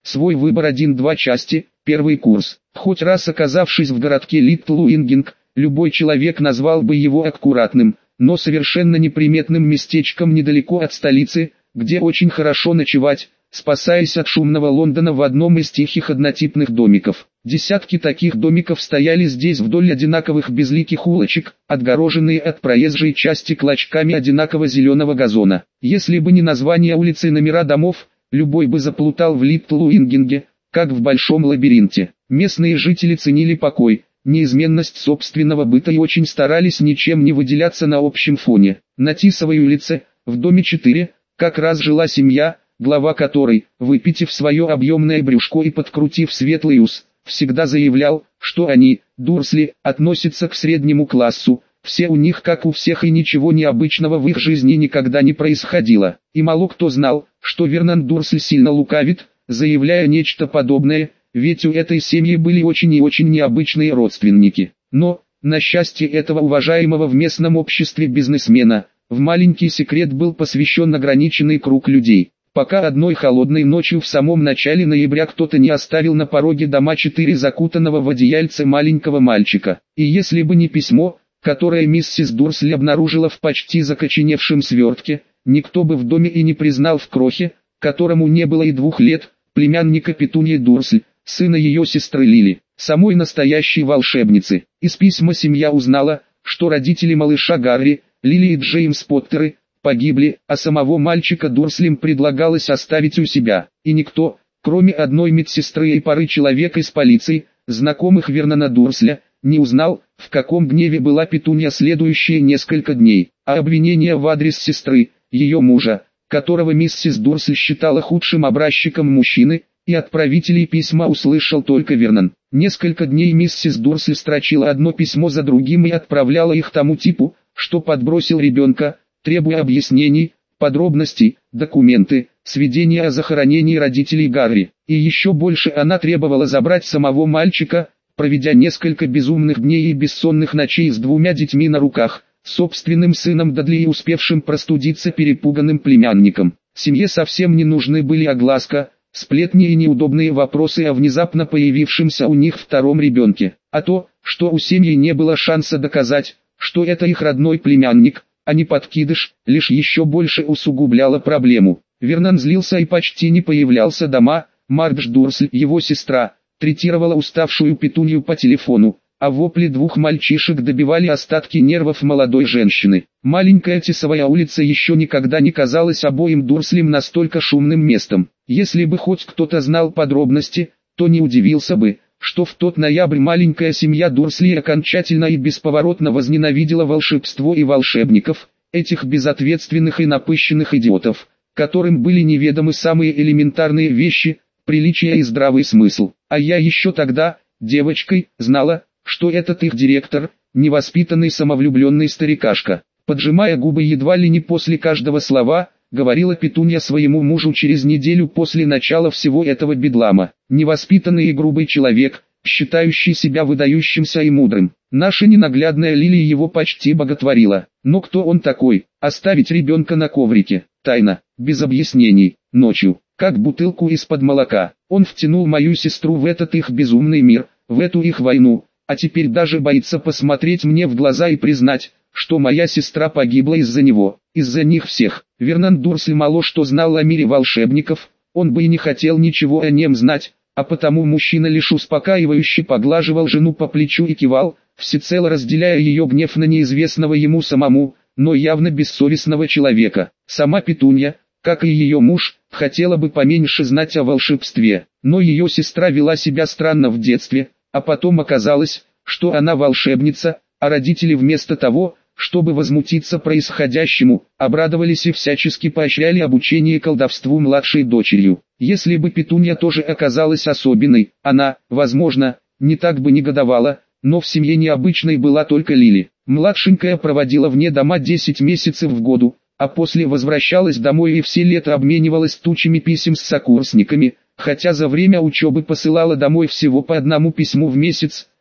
Свой выбор 1-2 части, первый курс. Хоть раз оказавшись в городке Литл Уингинг, любой человек назвал бы его аккуратным, но совершенно неприметным местечком недалеко от столицы, где очень хорошо ночевать, спасаясь от шумного Лондона в одном из тихих однотипных домиков. Десятки таких домиков стояли здесь вдоль одинаковых безликих улочек, отгороженные от проезжей части клочками одинаково зеленого газона. Если бы не название улицы и номера домов, любой бы заплутал в Литл Уингинге, как в большом лабиринте. Местные жители ценили покой, неизменность собственного быта и очень старались ничем не выделяться на общем фоне. На Тисовой улице, в доме 4, как раз жила семья, глава которой, выпитив свое объемное брюшко и подкрутив светлый ус, всегда заявлял, что они, Дурсли, относятся к среднему классу, все у них как у всех и ничего необычного в их жизни никогда не происходило. И мало кто знал, что Вернон Дурсли сильно лукавит, заявляя нечто подобное, ведь у этой семьи были очень и очень необычные родственники. Но, на счастье этого уважаемого в местном обществе бизнесмена, в маленький секрет был посвящен ограниченный круг людей. Пока одной холодной ночью в самом начале ноября кто-то не оставил на пороге дома 4 закутанного в одеяльце маленького мальчика. И если бы не письмо, которое миссис Дурсли обнаружила в почти закоченевшем свертке, никто бы в доме и не признал в крохе, которому не было и 2 лет, племянника Петуньи Дурсли, сына ее сестры Лили, самой настоящей волшебницы. Из письма семья узнала, что родители малыша Гарри, Лили и Джеймс Поттеры, погибли, а самого мальчика Дурслим предлагалось оставить у себя. И никто, кроме одной медсестры и пары человек из полиции, знакомых Вернона Дурсля, не узнал, в каком гневе была Петунья следующие несколько дней. А обвинения в адрес сестры, ее мужа, которого миссис Дурсль считала худшим образчиком мужчины, и отправителей письма услышал только Вернон. Несколько дней миссис Дурсль строчила одно письмо за другим и отправляла их тому типу, что подбросил ребенка, требуя объяснений, подробностей, документы, сведения о захоронении родителей Гарри. И еще больше она требовала забрать самого мальчика, проведя несколько безумных дней и бессонных ночей с 2 детьми на руках, собственным сыном Дадли и успевшим простудиться перепуганным племянником. Семье совсем не нужны были огласка, сплетни и неудобные вопросы о внезапно появившемся у них 2-м ребенке. А то, что у семьи не было шанса доказать, что это их родной племянник, а не подкидыш, лишь еще больше усугубляло проблему. Вернон злился и почти не появлялся дома. Мардж Дурсль, его сестра, третировала уставшую Петунью по телефону, а вопли 2 мальчишек добивали остатки нервов молодой женщины. Маленькая Тисовая улица еще никогда не казалась обоим Дурслям настолько шумным местом. Если бы хоть кто-то знал подробности, то не удивился бы, что в тот ноябрь маленькая семья Дурсли окончательно и бесповоротно возненавидела волшебство и волшебников, этих безответственных и напыщенных идиотов, которым были неведомы самые элементарные вещи, приличие и здравый смысл. А я еще тогда, девочкой, знала, что этот их директор, невоспитанный самовлюбленный старикашка. Поджимая губы едва ли не после каждого слова, говорила Петунья своему мужу через неделю после начала всего этого бедлама. Невоспитанный и грубый человек, считающий себя выдающимся и мудрым. Наша ненаглядная Лили его почти боготворила. Но кто он такой? Оставить ребенка на коврике. Тайна, без объяснений, ночью, как бутылку из-под молока. Он втянул мою сестру в этот их безумный мир, в эту их войну, а теперь даже боится посмотреть мне в глаза и признать, что моя сестра погибла из-за него, из-за них всех. Вернон Дурсль мало что знал о мире волшебников, он бы и не хотел ничего о нем знать, а потому мужчина лишь успокаивающе поглаживал жену по плечу и кивал, всецело разделяя ее гнев на неизвестного ему самому, но явно бессовестного человека. Сама Петунья, как и ее муж, хотела бы поменьше знать о волшебстве, но ее сестра вела себя странно в детстве, а потом оказалось, что она волшебница, а родители вместо того, чтобы возмутиться происходящему, обрадовались и всячески поощряли обучение колдовству младшей дочерью. Если бы Петунья тоже оказалась особенной, она, возможно, не так бы негодовала, но в семье необычной была только Лили. Младшенькая проводила вне дома 10 месяцев в году, а после возвращалась домой и все лето обменивалась тучами писем с сокурсниками, хотя за время учебы посылала домой всего по 1 письму в месяц,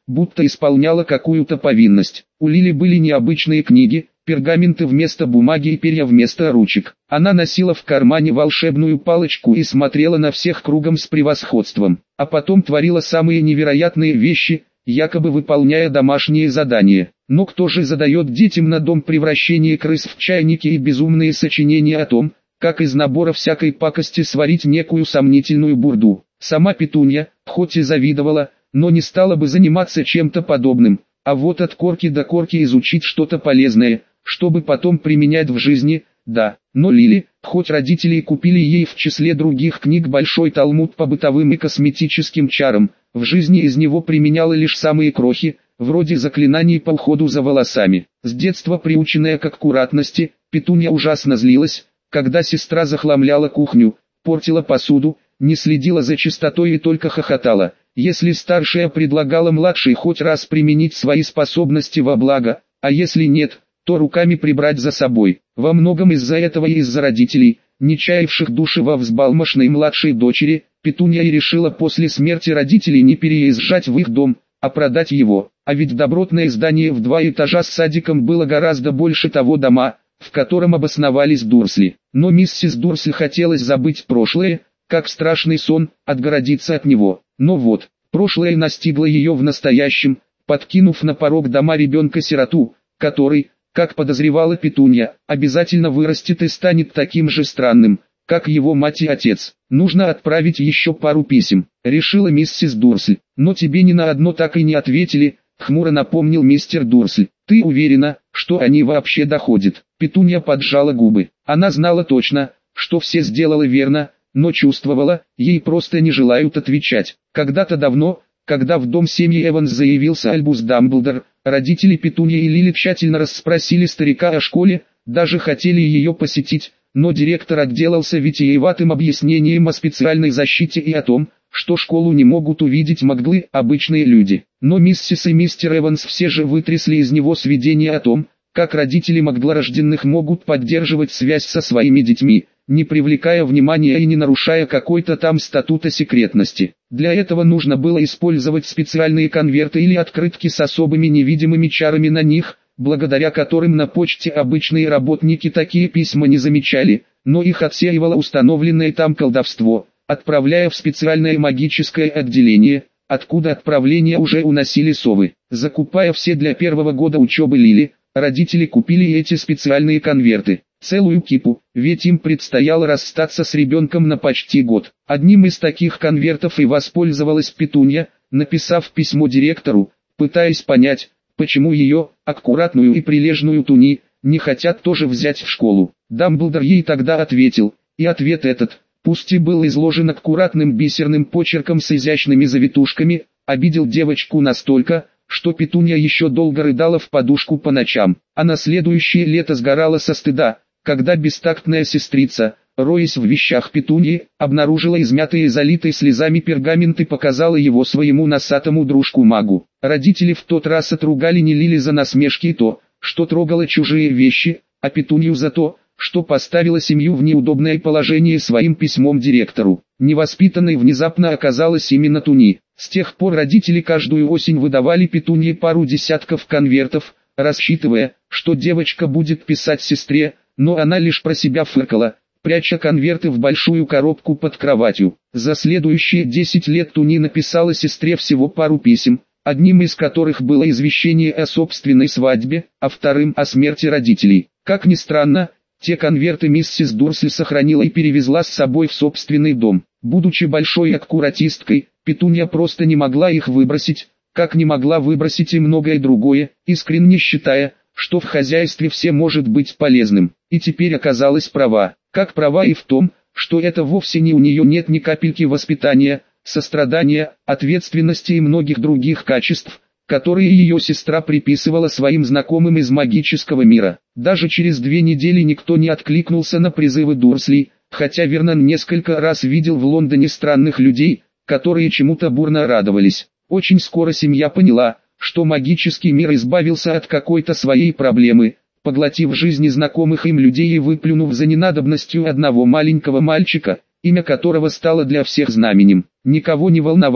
будто исполняла какую-то повинность. У Лили были необычные книги, пергаменты вместо бумаги и перья вместо ручек. Она носила в кармане волшебную палочку и смотрела на всех кругом с превосходством. А потом творила самые невероятные вещи, якобы выполняя домашние задания. Но кто же задает детям на дом превращение крыс в чайники и безумные сочинения о том, как из набора всякой пакости сварить некую сомнительную бурду? Сама Петунья, хоть и завидовала, но не стала бы заниматься чем-то подобным, а вот от корки до корки изучить что-то полезное, чтобы потом применять в жизни, да. Но Лили, хоть родители и купили ей в числе других книг большой талмуд по бытовым и косметическим чарам, в жизни из него применяла лишь самые крохи, вроде заклинаний по уходу за волосами. С детства приученная к аккуратности, Петунья ужасно злилась, когда сестра захламляла кухню, портила посуду, не следила за чистотой и только хохотала, если старшая предлагала младшей хоть раз применить свои способности во благо, а если нет, то руками прибрать за собой. Во многом из-за этого и из-за родителей, не чаявших души во взбалмошной младшей дочери, Петунья и решила после смерти родителей не переезжать в их дом, а продать его. А ведь добротное здание в 2 этажа с садиком было гораздо больше того дома, в котором обосновались Дурсли. Но миссис Дурсли хотелось забыть прошлое, как страшный сон, отгородиться от него. Но вот, прошлое настигло ее в настоящем, подкинув на порог дома ребенка-сироту, который, как подозревала Петунья, обязательно вырастет и станет таким же странным, как его мать и отец. Нужно отправить еще пару писем, решила миссис Дурсль. Но тебе ни на одно так и не ответили, хмуро напомнил мистер Дурсль. Ты уверена, что они вообще доходят? Петунья поджала губы. Она знала точно, что все сделала верно, но чувствовала, ей просто не желают отвечать. Когда-то давно, когда в дом семьи Эванс заявился Альбус Дамблдор, родители Петуньи и Лили тщательно расспросили старика о школе, даже хотели ее посетить, но директор отделался витиеватым объяснением о специальной защите и о том, что школу не могут увидеть моглы обычные люди. Но миссис и мистер Эванс все же вытрясли из него сведения о том, как родители могглорожденных могут поддерживать связь со своими детьми, не привлекая внимания и не нарушая какой-то там статута секретности. Для этого нужно было использовать специальные конверты или открытки с особыми невидимыми чарами на них, благодаря которым на почте обычные работники такие письма не замечали, но их отсеивало установленное там колдовство, отправляя в специальное магическое отделение, откуда отправление уже уносили совы. Закупая все для первого года учебы Лили, родители купили эти специальные конверты. Целую кипу, ведь им предстояло расстаться с ребенком на почти год. Одним из таких конвертов и воспользовалась Петунья, написав письмо директору, пытаясь понять, почему ее, аккуратную и прилежную Туни, не хотят тоже взять в школу. Дамблдор ей тогда ответил, и ответ этот, пусть и был изложен аккуратным бисерным почерком с изящными завитушками, обидел девочку настолько, что Петунья еще долго рыдала в подушку по ночам, а на следующее лето сгорала со стыда, когда бестактная сестрица, роясь в вещах Петуньи, обнаружила измятые и залитые слезами пергамент и показала его своему носатому дружку-магу. Родители в тот раз отругали не Лили за насмешки и то, что трогала чужие вещи, а Петунью за то, что поставила семью в неудобное положение своим письмом директору. Невоспитанной внезапно оказалась именно Туни. С тех пор родители каждую осень выдавали Петунье пару десятков конвертов, рассчитывая, что девочка будет писать сестре, но она лишь про себя фыркала, пряча конверты в большую коробку под кроватью. За следующие 10 лет Туни написала сестре всего пару писем, одним из которых было извещение о собственной свадьбе, а вторым о смерти родителей. Как ни странно, те конверты миссис Дурсли сохранила и перевезла с собой в собственный дом. Будучи большой аккуратисткой, Петунья просто не могла их выбросить, как не могла выбросить и многое другое, искренне считая, что в хозяйстве все может быть полезным. И теперь оказалась права, как права и в том, что это вовсе не у нее нет ни капельки воспитания, сострадания, ответственности и многих других качеств, которые ее сестра приписывала своим знакомым из магического мира. Даже через 2 недели никто не откликнулся на призывы Дурсли, хотя Вернон несколько раз видел в Лондоне странных людей, которые чему-то бурно радовались. Очень скоро семья поняла, что магический мир избавился от какой-то своей проблемы, поглотив жизни знакомых им людей и выплюнув за ненадобностью одного маленького мальчика, имя которого стало для всех знаменем. Никого не волновало,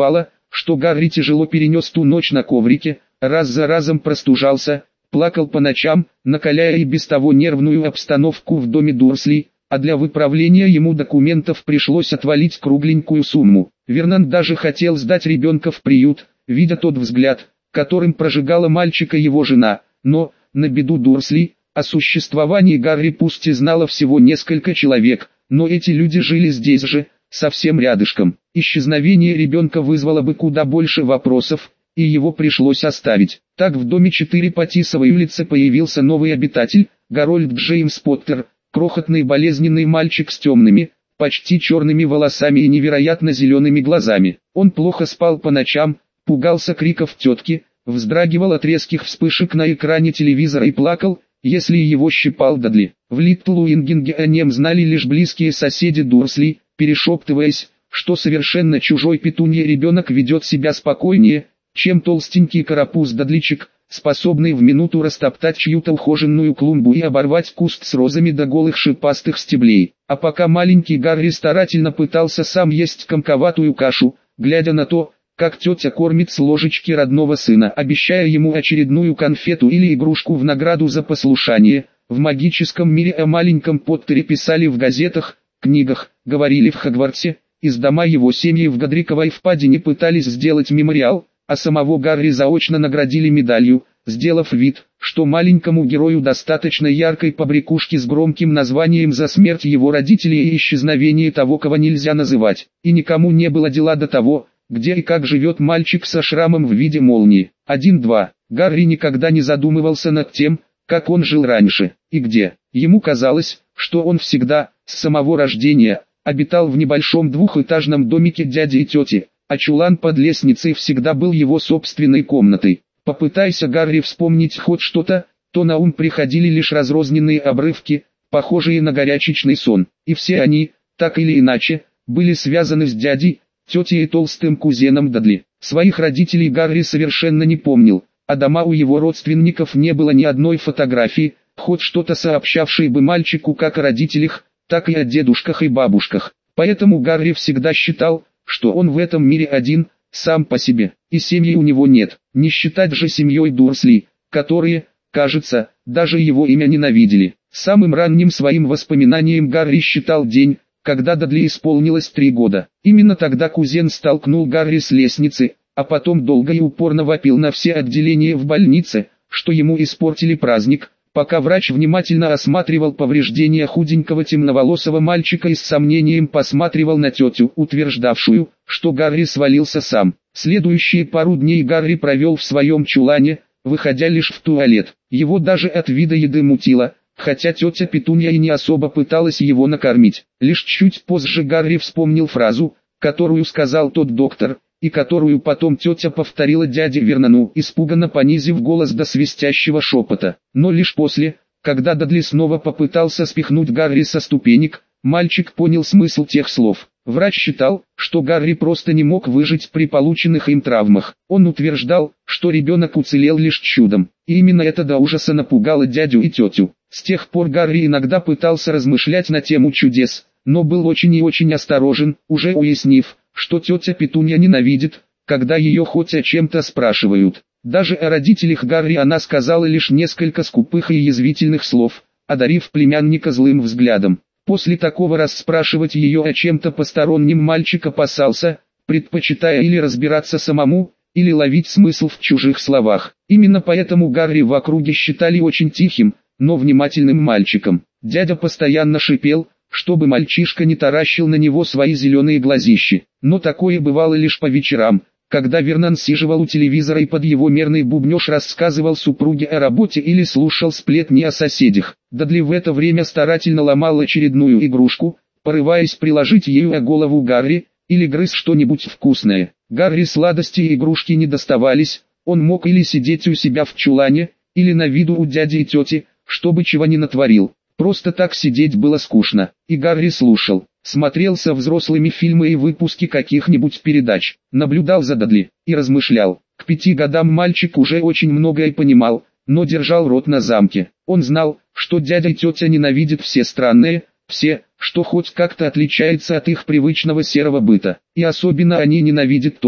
что Гарри тяжело перенес ту ночь на коврике, раз за разом простужался, плакал по ночам, накаляя и без того нервную обстановку в доме Дурслей, а для выправления ему документов пришлось отвалить кругленькую сумму. Вернон даже хотел сдать ребенка в приют, видя тот взгляд, которым прожигала мальчика его жена, но, на беду Дурслей, о существовании Гарри пусть и знало всего несколько человек, но эти люди жили здесь же, совсем рядышком. Исчезновение ребенка вызвало бы куда больше вопросов, и его пришлось оставить. Так в доме 4 по Тисовой улице появился новый обитатель, Гарольд Джеймс Поттер, крохотный болезненный мальчик с темными, почти черными волосами и невероятно зелеными глазами. Он плохо спал по ночам, пугался криков тетки, вздрагивал от резких вспышек на экране телевизора и плакал, если его щипал Дадли. В Литл-Уингинге о нем знали лишь близкие соседи Дурсли, перешептываясь, что совершенно чужой петунья ребенок ведет себя спокойнее, чем толстенький карапуз Дадличек, способный в минуту растоптать чью-то ухоженную клумбу и оборвать куст с розами до голых шипастых стеблей. А пока маленький Гарри старательно пытался сам есть комковатую кашу, глядя на то, как тетя кормит с ложечки родного сына, обещая ему очередную конфету или игрушку в награду за послушание, в магическом мире о маленьком Поттере писали в газетах, книгах, говорили в Хогвартсе, из дома его семьи в Годриковой впадине пытались сделать мемориал, а самого Гарри заочно наградили медалью, сделав вид, что маленькому герою достаточно яркой побрякушки с громким названием за смерть его родителей и исчезновение того, кого нельзя называть. И никому не было дела до того, где и как живет мальчик со шрамом в виде молнии. 1-2. Гарри никогда не задумывался над тем, как он жил раньше, и где. Ему казалось, что он всегда, с самого рождения, обитал в небольшом двухэтажном домике дяди и тети, а чулан под лестницей всегда был его собственной комнатой. Попытайся Гарри вспомнить хоть что-то, то на ум приходили лишь разрозненные обрывки, похожие на горячечный сон, и все они, так или иначе, были связаны с дядей, тетей и толстым кузеном Дадли. Своих родителей Гарри совершенно не помнил, а дома у его родственников не было ни одной фотографии, хоть что-то сообщавшей бы мальчику как о родителях, так и о дедушках и бабушках. Поэтому Гарри всегда считал, что он в этом мире один, сам по себе, и семьи у него нет. Не считать же семьей Дурсли, которые, кажется, даже его имя ненавидели. Самым ранним своим воспоминанием Гарри считал день, когда Дадли исполнилось 3 года. Именно тогда кузен столкнул Гарри с лестницы, а потом долго и упорно вопил на все отделения в больнице, что ему испортили праздник, пока врач внимательно осматривал повреждения худенького темноволосого мальчика и с сомнением посматривал на тетю, утверждавшую, что Гарри свалился сам. Следующие пару дней Гарри провел в своем чулане, выходя лишь в туалет. Его даже от вида еды мутило, хотя тетя Петунья и не особо пыталась его накормить. Лишь чуть позже Гарри вспомнил фразу, которую сказал тот доктор, и которую потом тетя повторила дяде Вернону, испуганно понизив голос до свистящего шепота. Но лишь после, когда Дадли снова попытался спихнуть Гарри со ступенек, мальчик понял смысл тех слов. Врач считал, что Гарри просто не мог выжить при полученных им травмах. Он утверждал, что ребенок уцелел лишь чудом. И именно это до ужаса напугало дядю и тетю. С тех пор Гарри иногда пытался размышлять на тему чудес, но был очень и очень осторожен, уже уяснив, что тетя Петунья ненавидит, когда ее хоть о чем-то спрашивают. Даже о родителях Гарри она сказала лишь несколько скупых и язвительных слов, одарив племянника злым взглядом. После такого расспрашивать ее о чем-то постороннем мальчик опасался, предпочитая или разбираться самому, или ловить смысл в чужих словах. Именно поэтому Гарри в округе считали очень тихим, но внимательным мальчиком. Дядя постоянно шипел, чтобы мальчишка не таращил на него свои зеленые глазищи. Но такое бывало лишь по вечерам, когда Вернон сиживал у телевизора и под его мерный бубнеж рассказывал супруге о работе или слушал сплетни о соседях. Дадли в это время старательно ломал очередную игрушку, порываясь приложить ею о голову Гарри, или грыз что-нибудь вкусное. Гарри сладости и игрушки не доставались, он мог или сидеть у себя в чулане, или на виду у дяди и тети, чтобы чего не натворил. Просто так сидеть было скучно, и Гарри слушал, смотрел со взрослыми фильмы и выпуски каких-нибудь передач, наблюдал за Дадли и размышлял. К 5 годам мальчик уже очень многое понимал, но держал рот на замке. Он знал, что дядя и тетя ненавидят все странное, все, что хоть как-то отличается от их привычного серого быта. И особенно они ненавидят то,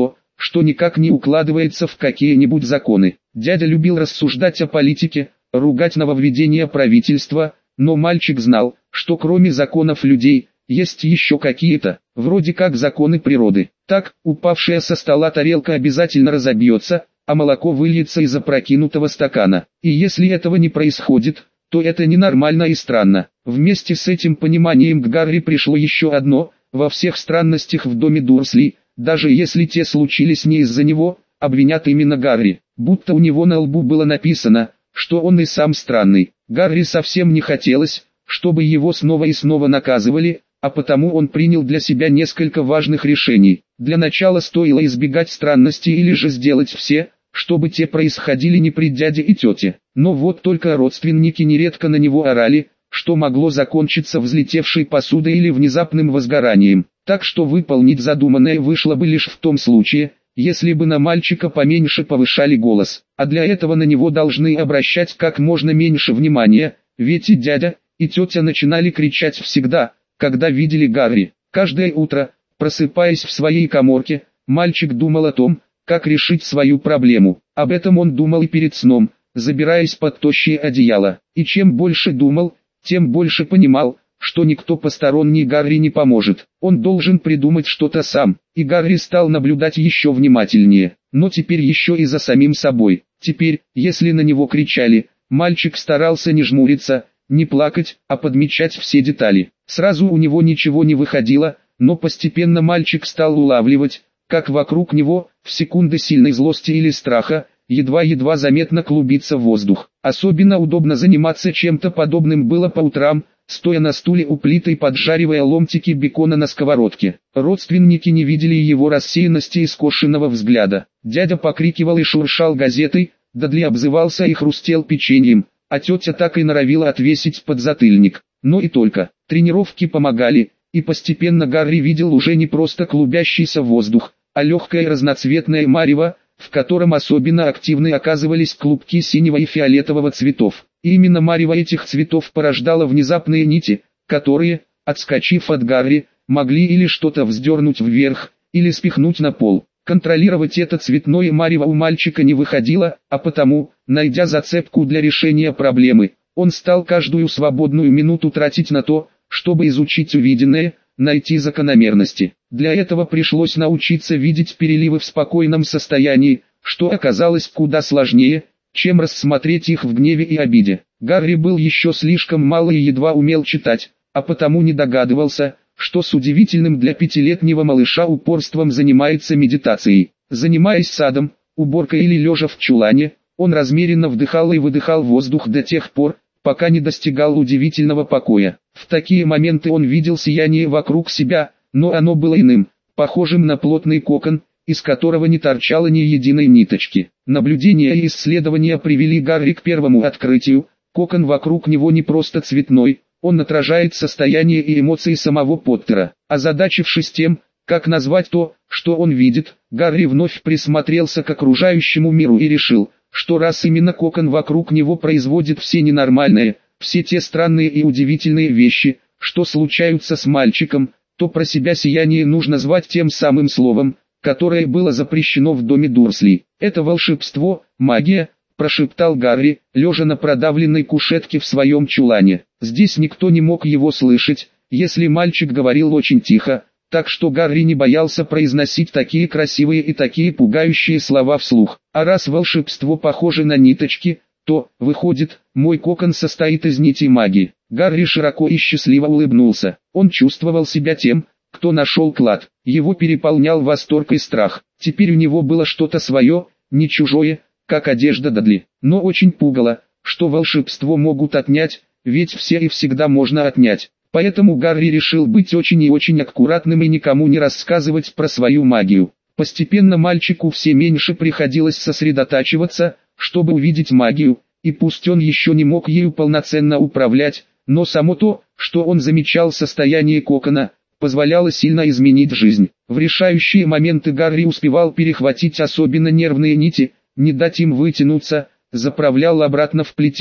что никак не укладывается в какие-нибудь законы. Дядя любил рассуждать о политике, ругать нововведения правительства, но мальчик знал, что кроме законов людей, есть еще какие-то, вроде как законы природы. Так, упавшая со стола тарелка обязательно разобьется, а молоко выльется из опрокинутого стакана. И если этого не происходит, то это ненормально и странно. Вместе с этим пониманием к Гарри пришло еще одно: во всех странностях в доме Дурсли, даже если те случились не из-за него, обвинят именно Гарри, будто у него на лбу было написано, что он и сам странный. Гарри совсем не хотелось, чтобы его снова и снова наказывали, а потому он принял для себя несколько важных решений. Для начала стоило избегать странностей или же сделать все, чтобы те происходили не при дяде и тете. Но вот только родственники нередко на него орали, что могло закончиться взлетевшей посудой или внезапным возгоранием. Так что выполнить задуманное вышло бы лишь в том случае, если бы на мальчика поменьше повышали голос. А для этого на него должны обращать как можно меньше внимания, ведь и дядя, и тетя начинали кричать всегда, когда видели Гарри. Каждое утро, просыпаясь в своей каморке, мальчик думал о том, как решить свою проблему. Об этом он думал и перед сном, забираясь под тощее одеяло. И чем больше думал, тем больше понимал, что никто посторонний Гарри не поможет. Он должен придумать что-то сам. И Гарри стал наблюдать еще внимательнее, но теперь еще и за самим собой. Теперь, если на него кричали, мальчик старался не жмуриться, не плакать, а подмечать все детали. Сразу у него ничего не выходило, но постепенно мальчик стал улавливать, как вокруг него, в секунды сильной злости или страха, едва-едва заметно клубится воздух. Особенно удобно заниматься чем-то подобным было по утрам, стоя на стуле у плиты и поджаривая ломтики бекона на сковородке. Родственники не видели его рассеянности и скошенного взгляда. Дядя покрикивал и шуршал газетой, Дадли обзывался и хрустел печеньем, а тетя так и норовила отвесить подзатыльник. Но и только. Тренировки помогали, и постепенно Гарри видел уже не просто клубящийся воздух, а легкое разноцветное марево, в котором особенно активны оказывались клубки синего и фиолетового цветов. И именно марево этих цветов порождало внезапные нити, которые, отскочив от Гарри, могли или что-то вздернуть вверх, или спихнуть на пол. Контролировать это цветное марево у мальчика не выходило, а потому, найдя зацепку для решения проблемы, он стал каждую свободную минуту тратить на то, чтобы изучить увиденное, найти закономерности. Для этого пришлось научиться видеть переливы в спокойном состоянии, что оказалось куда сложнее, чем рассмотреть их в гневе и обиде. Гарри был еще слишком мал и едва умел читать, а потому не догадывался, что с удивительным для пятилетнего малыша упорством занимается медитацией. Занимаясь садом, уборкой или лежа в чулане, он размеренно вдыхал и выдыхал воздух до тех пор, пока не достигал удивительного покоя. В такие моменты он видел сияние вокруг себя, но оно было иным, похожим на плотный кокон, из которого не торчало ни единой ниточки. Наблюдения и исследования привели Гарри к первому открытию: кокон вокруг него не просто цветной, он отражает состояние и эмоции самого Поттера. Озадачившись тем, как назвать то, что он видит, Гарри вновь присмотрелся к окружающему миру и решил, что раз именно кокон вокруг него производит все ненормальные, все те странные и удивительные вещи, что случаются с мальчиком, то про себя сияние нужно звать тем самым словом, которое было запрещено в доме Дурсли. «Это волшебство, магия», — прошептал Гарри, лежа на продавленной кушетке в своем чулане. Здесь никто не мог его слышать, если мальчик говорил очень тихо, так что Гарри не боялся произносить такие красивые и такие пугающие слова вслух. А раз волшебство похоже на ниточки, то, выходит, мой кокон состоит из нитей магии. Гарри широко и счастливо улыбнулся. Он чувствовал себя тем, кто нашел клад. Его переполнял восторг и страх. Теперь у него было что-то свое, не чужое, как одежда Дадли. Но очень пугало, что волшебство могут отнять, ведь все и всегда можно отнять. Поэтому Гарри решил быть очень и очень аккуратным и никому не рассказывать про свою магию. Постепенно мальчику все меньше приходилось сосредотачиваться, чтобы увидеть магию, и пусть он еще не мог ею полноценно управлять, но само то, что он замечал состояние кокона, позволяло сильно изменить жизнь. В решающие моменты Гарри успевал перехватить особенно нервные нити, не дать им вытянуться, заправлял обратно в плетение.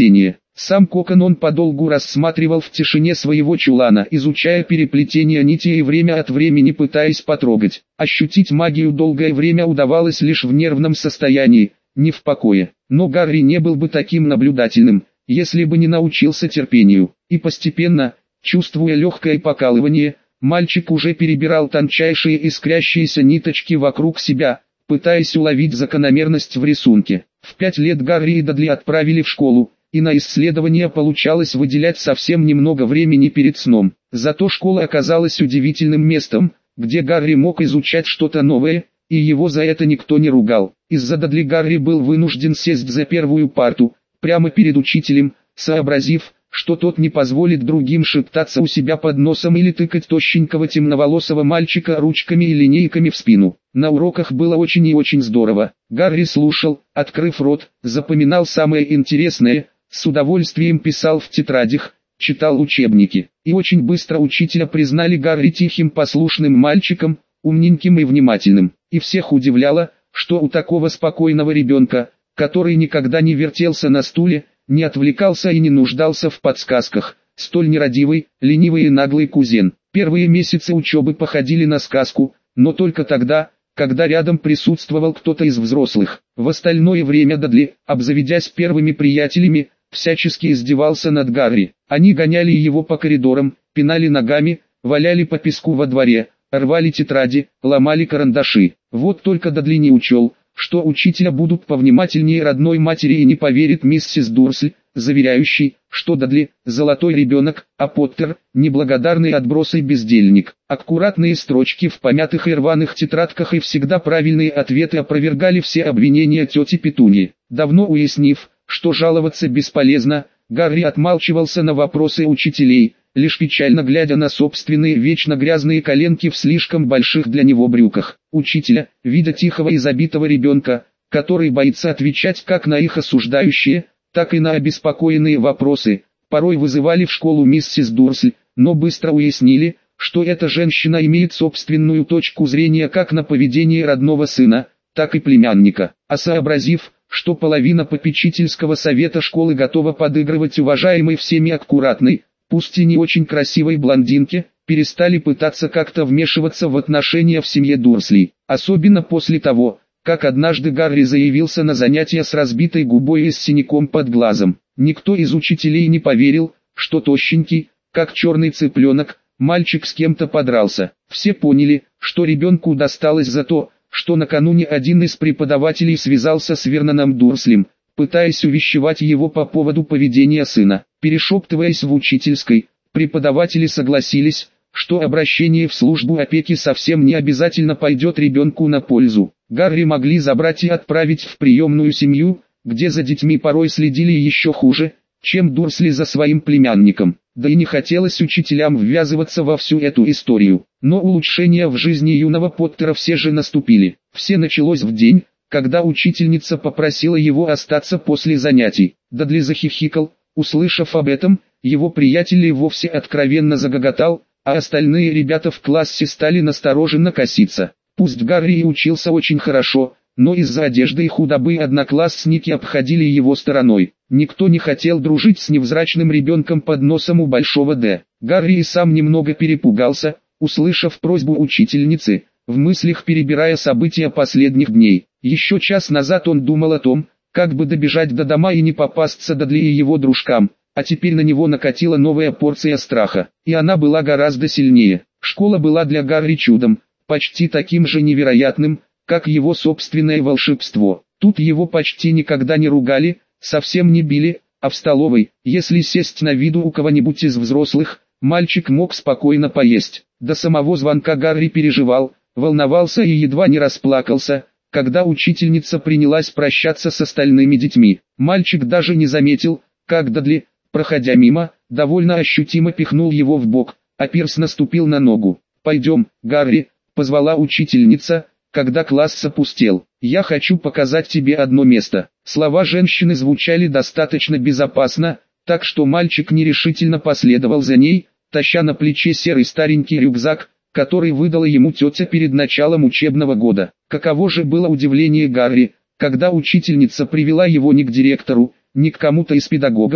Сам кокон он подолгу рассматривал в тишине своего чулана, изучая переплетение нитей и время от времени пытаясь потрогать. Ощутить магию долгое время удавалось лишь в нервном состоянии, не в покое. Но Гарри не был бы таким наблюдательным, если бы не научился терпению. И постепенно, чувствуя легкое покалывание, мальчик уже перебирал тончайшие искрящиеся ниточки вокруг себя, пытаясь уловить закономерность в рисунке. В 5 лет Гарри и Дадли отправили в школу, и на исследования получалось выделять совсем немного времени перед сном. Зато школа оказалась удивительным местом, где Гарри мог изучать что-то новое, и его за это никто не ругал. Из-за Дадли Гарри был вынужден сесть за первую парту, прямо перед учителем, сообразив, что тот не позволит другим шептаться у себя под носом или тыкать тощенького темноволосого мальчика ручками и линейками в спину. На уроках было очень и очень здорово. Гарри слушал, открыв рот, запоминал самое интересное, с удовольствием писал в тетрадях, читал учебники. И очень быстро учителя признали Гарри тихим послушным мальчиком, умненьким и внимательным. И всех удивляло, что у такого спокойного ребенка, который никогда не вертелся на стуле, не отвлекался и не нуждался в подсказках, столь нерадивый, ленивый и наглый кузен. Первые месяцы учебы походили на сказку, но только тогда, когда рядом присутствовал кто-то из взрослых. В остальное время Дадли, обзаведясь первыми приятелями, всячески издевался над Гарри. Они гоняли его по коридорам, пинали ногами, валяли по песку во дворе, рвали тетради, ломали карандаши. Вот только Дадли не учел, что учителя будут повнимательнее родной матери и не поверит миссис Дурсль, заверяющий, что Дадли – золотой ребенок, а Поттер – неблагодарный отброс и бездельник. Аккуратные строчки в помятых и рваных тетрадках и всегда правильные ответы опровергали все обвинения тети Петуньи. Давно уяснив, что жаловаться бесполезно, Гарри отмалчивался на вопросы учителей, лишь печально глядя на собственные вечно грязные коленки в слишком больших для него брюках. Учителя, видя тихого и забитого ребенка, который боится отвечать как на их осуждающие, так и на обеспокоенные вопросы, порой вызывали в школу миссис Дурсль, но быстро уяснили, что эта женщина имеет собственную точку зрения как на поведение родного сына, так и племянника. А сообразив, что половина попечительского совета школы готова подыгрывать уважаемой всеми аккуратной, пусть и не очень красивой блондинке, перестали пытаться как-то вмешиваться в отношения в семье Дурслей. Особенно после того, как однажды Гарри заявился на занятия с разбитой губой и с синяком под глазом. Никто из учителей не поверил, что тощенький, как черный цыпленок, мальчик с кем-то подрался. Все поняли, что ребенку досталось за то, что накануне один из преподавателей связался с Верноном Дурслем, пытаясь увещевать его по поводу поведения сына. Перешептываясь в учительской, преподаватели согласились, что обращение в службу опеки совсем не обязательно пойдет ребенку на пользу. Гарри могли забрать и отправить в приемную семью, где за детьми порой следили еще хуже, чем Дурсли за своим племянником. Да и не хотелось учителям ввязываться во всю эту историю. Но улучшения в жизни юного Поттера все же наступили. Все началось в день, когда учительница попросила его остаться после занятий. Дадли захихикал, услышав об этом, его приятель и вовсе откровенно загоготал, а остальные ребята в классе стали настороженно коситься. Пусть Гарри и учился очень хорошо, но из-за одежды и худобы одноклассники обходили его стороной. Никто не хотел дружить с невзрачным ребенком под носом у большого Д. Гарри и сам немного перепугался, услышав просьбу учительницы, в мыслях перебирая события последних дней. Еще час назад он думал о том, как бы добежать до дома и не попасться Дадли и его дружкам, а теперь на него накатила новая порция страха, и она была гораздо сильнее. Школа была для Гарри чудом, почти таким же невероятным, как его собственное волшебство. Тут его почти никогда не ругали, совсем не били, а в столовой, если сесть на виду у кого-нибудь из взрослых, мальчик мог спокойно поесть. До самого звонка Гарри переживал, волновался и едва не расплакался, когда учительница принялась прощаться с остальными детьми. Мальчик даже не заметил, как Дадли, проходя мимо, довольно ощутимо пихнул его в бок, а Пирс наступил на ногу. «Пойдем, Гарри», — позвала учительница, когда класс опустел. «Я хочу показать тебе одно место». Слова женщины звучали достаточно безопасно, так что мальчик нерешительно последовал за ней, таща на плече серый старенький рюкзак, который выдала ему тетя перед началом учебного года. Каково же было удивление Гарри, когда учительница привела его не к директору, не к кому-то из педагогов,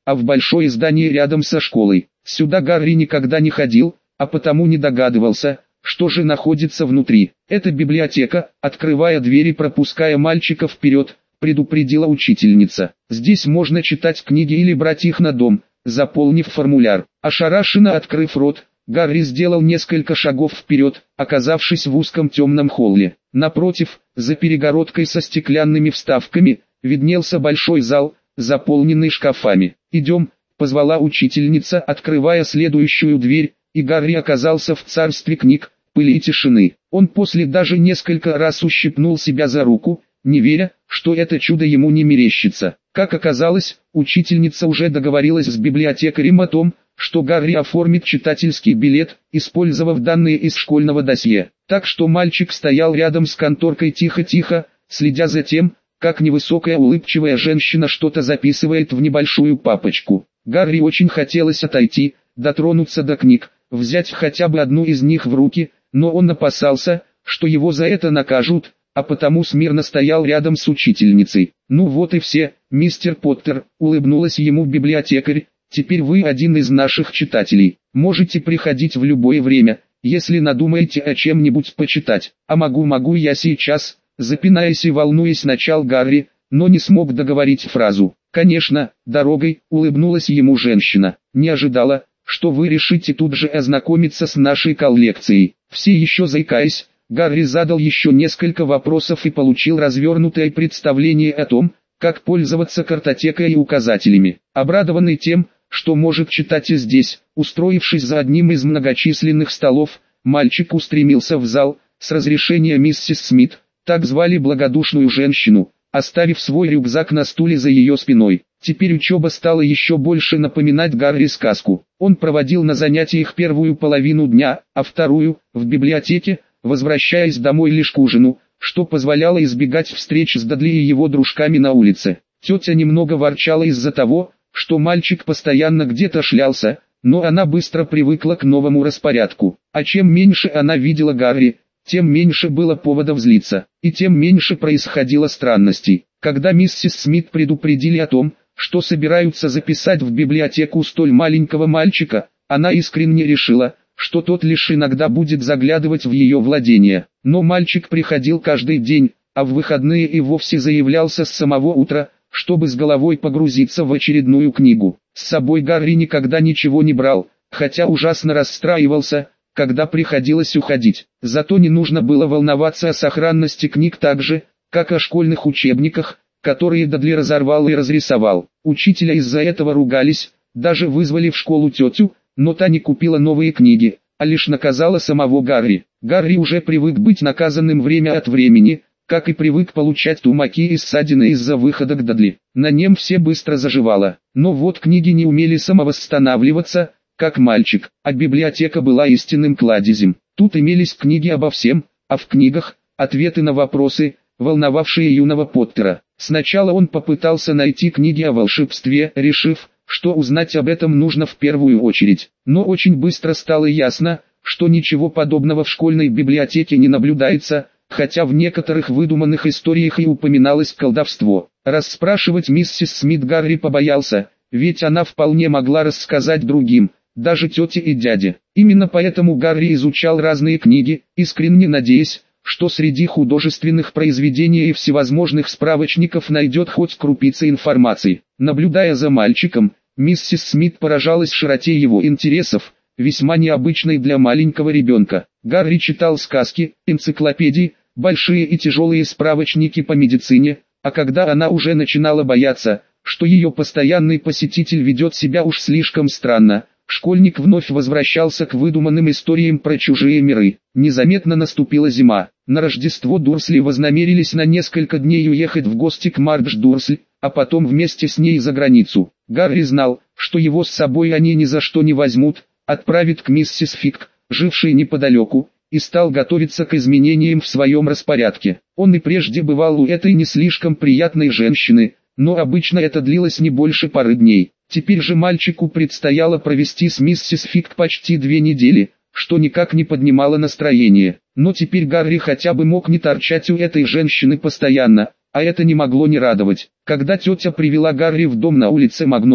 а в большое здание рядом со школой. Сюда Гарри никогда не ходил, а потому не догадывался, что же находится внутри. «Это библиотека», открывая дверь и пропуская мальчика вперед, предупредила учительница. «Здесь можно читать книги или брать их на дом», заполнив формуляр. Ошарашенно открыв рот, Гарри сделал несколько шагов вперед, оказавшись в узком темном холле. Напротив, за перегородкой со стеклянными вставками, виднелся большой зал, заполненный шкафами. «Идем», позвала учительница, открывая следующую дверь, и Гарри оказался в царстве книг, пыли и тишины. Он после даже несколько раз ущипнул себя за руку, не веря, что это чудо ему не мерещится. Как оказалось, учительница уже договорилась с библиотекарем о том, что Гарри оформит читательский билет, использовав данные из школьного досье. Так что мальчик стоял рядом с конторкой тихо-тихо, следя за тем, как невысокая улыбчивая женщина что-то записывает в небольшую папочку. Гарри очень хотелось отойти, дотронуться до книг, взять хотя бы одну из них в руки, но он опасался, что его за это накажут, а потому смирно стоял рядом с учительницей. «Ну вот и все, мистер Поттер», — улыбнулась ему библиотекарь, «теперь вы один из наших читателей. Можете приходить в любое время, если надумаете о чем-нибудь почитать». «А могу я сейчас», — запинаясь и волнуясь, начал Гарри, но не смог договорить фразу. «Конечно, дорогой», — улыбнулась ему женщина. «Не ожидала, что вы решите тут же ознакомиться с нашей коллекцией». Все еще заикаясь, Гарри задал еще несколько вопросов и получил развернутое представление о том, как пользоваться картотекой и указателями. Обрадованный тем, что может читать и здесь, устроившись за одним из многочисленных столов, мальчик устремился в зал, с разрешения миссис Смит, так звали благодушную женщину, оставив свой рюкзак на стуле за ее спиной. Теперь учеба стала еще больше напоминать Гарри сказку. Он проводил на занятиях первую половину дня, а вторую – в библиотеке, возвращаясь домой лишь к ужину, что позволяло избегать встреч с Дадли и его дружками на улице. Тетя немного ворчала из-за того, что мальчик постоянно где-то шлялся, но она быстро привыкла к новому распорядку. А чем меньше она видела Гарри, тем меньше было поводов злиться, и тем меньше происходило странностей. Когда миссис Смит предупредили о том, что собираются записать в библиотеку столь маленького мальчика, она искренне решила, что тот лишь иногда будет заглядывать в ее владения. Но мальчик приходил каждый день, а в выходные и вовсе заявлялся с самого утра, чтобы с головой погрузиться в очередную книгу. С собой Гарри никогда ничего не брал, хотя ужасно расстраивался, когда приходилось уходить. Зато не нужно было волноваться о сохранности книг так же, как о школьных учебниках, которые Дадли разорвал и разрисовал. Учителя из-за этого ругались, даже вызвали в школу тетю, но та не купила новые книги, а лишь наказала самого Гарри. Гарри уже привык быть наказанным время от времени, как и привык получать тумаки и ссадины из-за выхода к Дадли. На нем все быстро заживало. Но вот книги не умели самовосстанавливаться, как мальчик, а библиотека была истинным кладезем. Тут имелись книги обо всем, а в книгах – ответы на вопросы, волновавшие юного Поттера. Сначала он попытался найти книги о волшебстве, решив, что узнать об этом нужно в первую очередь. Но очень быстро стало ясно, что ничего подобного в школьной библиотеке не наблюдается, хотя в некоторых выдуманных историях и упоминалось колдовство. Расспрашивать миссис Смит Гарри побоялся, ведь она вполне могла рассказать другим, даже тете и дяде. Именно поэтому Гарри изучал разные книги, искренне надеясь, что среди художественных произведений и всевозможных справочников найдет хоть крупицы информации. Наблюдая за мальчиком, миссис Смит поражалась широте его интересов, весьма необычной для маленького ребенка. Гарри читал сказки, энциклопедии, большие и тяжелые справочники по медицине, а когда она уже начинала бояться, что ее постоянный посетитель ведет себя уж слишком странно, школьник вновь возвращался к выдуманным историям про чужие миры. Незаметно наступила зима. На Рождество Дурсли вознамерились на несколько дней уехать в гости к Мардж Дурсль, а потом вместе с ней за границу. Гарри знал, что его с собой они ни за что не возьмут, отправят к миссис Фиг, жившей неподалеку, и стал готовиться к изменениям в своем распорядке. Он и прежде бывал у этой не слишком приятной женщины, но обычно это длилось не больше пары дней. Теперь же мальчику предстояло провести с миссис Фиг почти 2 недели, что никак не поднимало настроение. Но теперь Гарри хотя бы мог не торчать у этой женщины постоянно, а это не могло не радовать. Когда тетя привела Гарри в дом на улице Магнолий,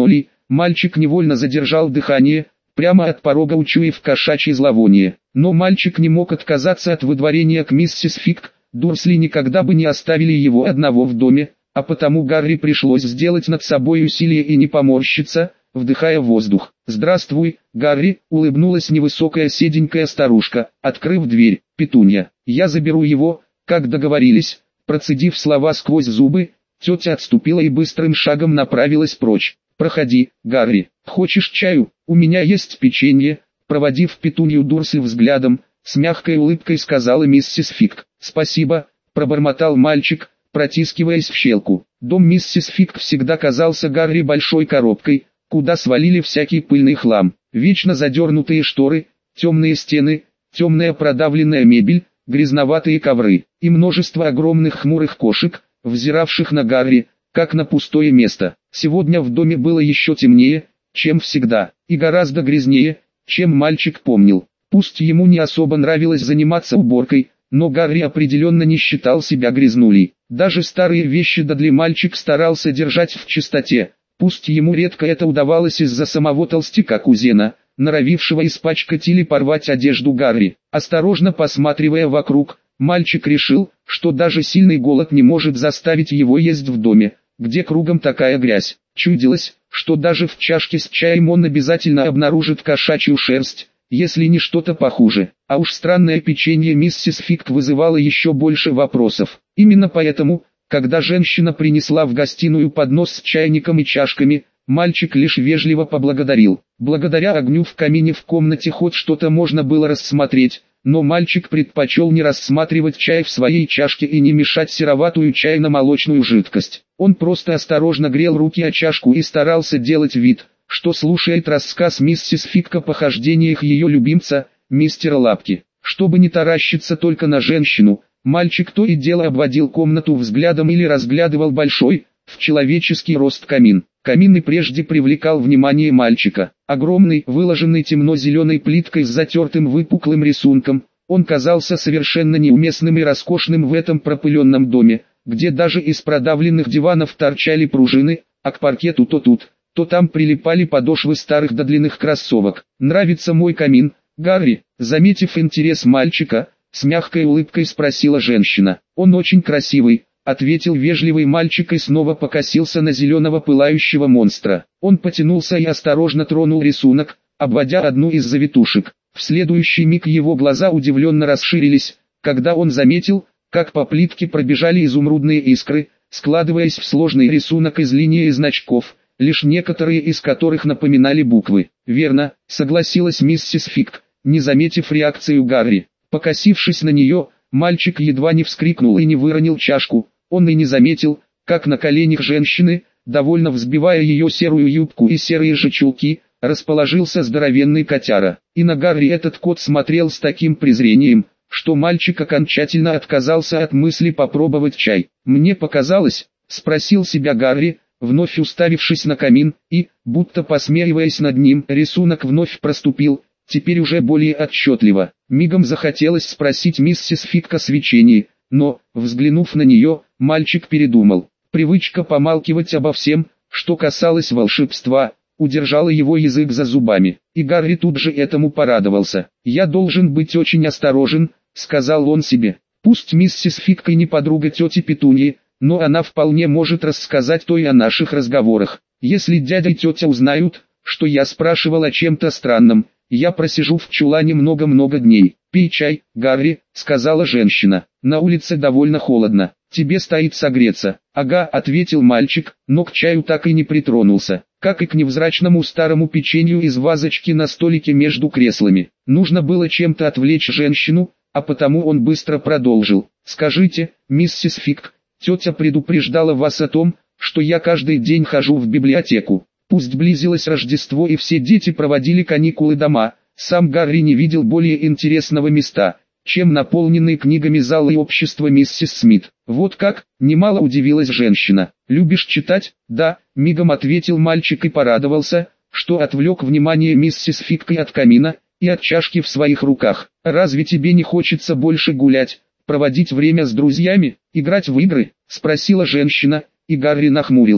мальчик невольно задержал дыхание, прямо от порога учуяв кошачье зловоние. Но мальчик не мог отказаться от выдворения к миссис Фиг, Дурсли никогда бы не оставили его одного в доме, а потому Гарри пришлось сделать над собой усилие и не поморщиться, вдыхая воздух. «Здравствуй, Гарри», — улыбнулась невысокая седенькая старушка, открыв дверь. «Петунья, я заберу его, как договорились». Процедив слова сквозь зубы, тетя отступила и быстрым шагом направилась прочь. «Проходи, Гарри. Хочешь чаю? У меня есть печенье». Проводив Петунью Дурсли взглядом, с мягкой улыбкой сказала миссис Фиг. «Спасибо», — пробормотал мальчик, протискиваясь в щелку. Дом миссис Фиг всегда казался Гарри большой коробкой, куда свалили всякий пыльный хлам. Вечно задернутые шторы, темные стены, темная продавленная мебель, грязноватые ковры и множество огромных хмурых кошек, взиравших на Гарри, как на пустое место. Сегодня в доме было еще темнее, чем всегда, и гораздо грязнее, чем мальчик помнил. Пусть ему не особо нравилось заниматься уборкой, но Гарри определенно не считал себя грязнулей. Даже старые вещи Дадли мальчик старался держать в чистоте, пусть ему редко это удавалось из-за самого толстяка-кузена, норовившего испачкать или порвать одежду Гарри. Осторожно посматривая вокруг, мальчик решил, что даже сильный голод не может заставить его есть в доме, где кругом такая грязь. Чудилось, что даже в чашке с чаем он обязательно обнаружит кошачью шерсть, если не что-то похуже. А уж странное печенье миссис Фиг вызывало еще больше вопросов. Именно поэтому, когда женщина принесла в гостиную поднос с чайником и чашками, мальчик лишь вежливо поблагодарил. Благодаря огню в камине в комнате хоть что-то можно было рассмотреть, но мальчик предпочел не рассматривать чай в своей чашке и не мешать сероватую чайно-молочную жидкость. Он просто осторожно грел руки о чашку и старался делать вид, что слушает рассказ миссис Фиг о похождениях ее любимца, мистера Лапки. Чтобы не таращиться только на женщину, мальчик то и дело обводил комнату взглядом или разглядывал большой, в человеческий рост камин. Камин и прежде привлекал внимание мальчика. Огромный, выложенный темно-зеленой плиткой с затертым выпуклым рисунком, он казался совершенно неуместным и роскошным в этом пропыленном доме, где даже из продавленных диванов торчали пружины, а к паркету то тут, то там прилипали подошвы старых до длинных кроссовок. «Нравится мой камин, Гарри?» Заметив интерес мальчика, с мягкой улыбкой спросила женщина. «Он очень красивый», — ответил вежливый мальчик и снова покосился на зеленого пылающего монстра. Он потянулся и осторожно тронул рисунок, обводя одну из завитушек. В следующий миг его глаза удивленно расширились, когда он заметил, как по плитке пробежали изумрудные искры, складываясь в сложный рисунок из линий и значков, лишь некоторые из которых напоминали буквы. «Верно», — согласилась миссис Фиг, не заметив реакцию Гарри. Покосившись на нее, мальчик едва не вскрикнул и не выронил чашку. Он и не заметил, как на коленях женщины, довольно взбивая ее серую юбку и серые же чулки, расположился здоровенный котяра. И на Гарри этот кот смотрел с таким презрением, что мальчик окончательно отказался от мысли попробовать чай. «Мне показалось», — спросил себя Гарри, вновь уставившись на камин, и, будто посмеиваясь над ним, рисунок вновь проступил, теперь уже более отчетливо. Мигом захотелось спросить миссис Фиг о свечении, но, взглянув на нее, мальчик передумал. Привычка помалкивать обо всем, что касалось волшебства, удержала его язык за зубами, и Гарри тут же этому порадовался. «Я должен быть очень осторожен», — сказал он себе. «Пусть миссис Фиг и не подруга тети Петуньи, но она вполне может рассказать то и о наших разговорах. Если дядя и тетя узнают, что я спрашивал о чем-то странном, я просижу в чулане много-много дней». «Пей чай, Гарри», — сказала женщина. «На улице довольно холодно. Тебе стоит согреться». «Ага», — ответил мальчик, но к чаю так и не притронулся, как и к невзрачному старому печенью из вазочки на столике между креслами. Нужно было чем-то отвлечь женщину, а потому он быстро продолжил. «Скажите, миссис Фиг, тетя предупреждала вас о том, что я каждый день хожу в библиотеку». Пусть близилось Рождество и все дети проводили каникулы дома, сам Гарри не видел более интересного места, чем наполненный книгами зал и общество миссис Смит. «Вот как?» — немало удивилась женщина. «Любишь читать?» «Да», — мигом ответил мальчик и порадовался, что отвлек внимание миссис Фиг от камина и от чашки в своих руках. «Разве тебе не хочется больше гулять, проводить время с друзьями, играть в игры?» — спросила женщина, и Гарри нахмурился.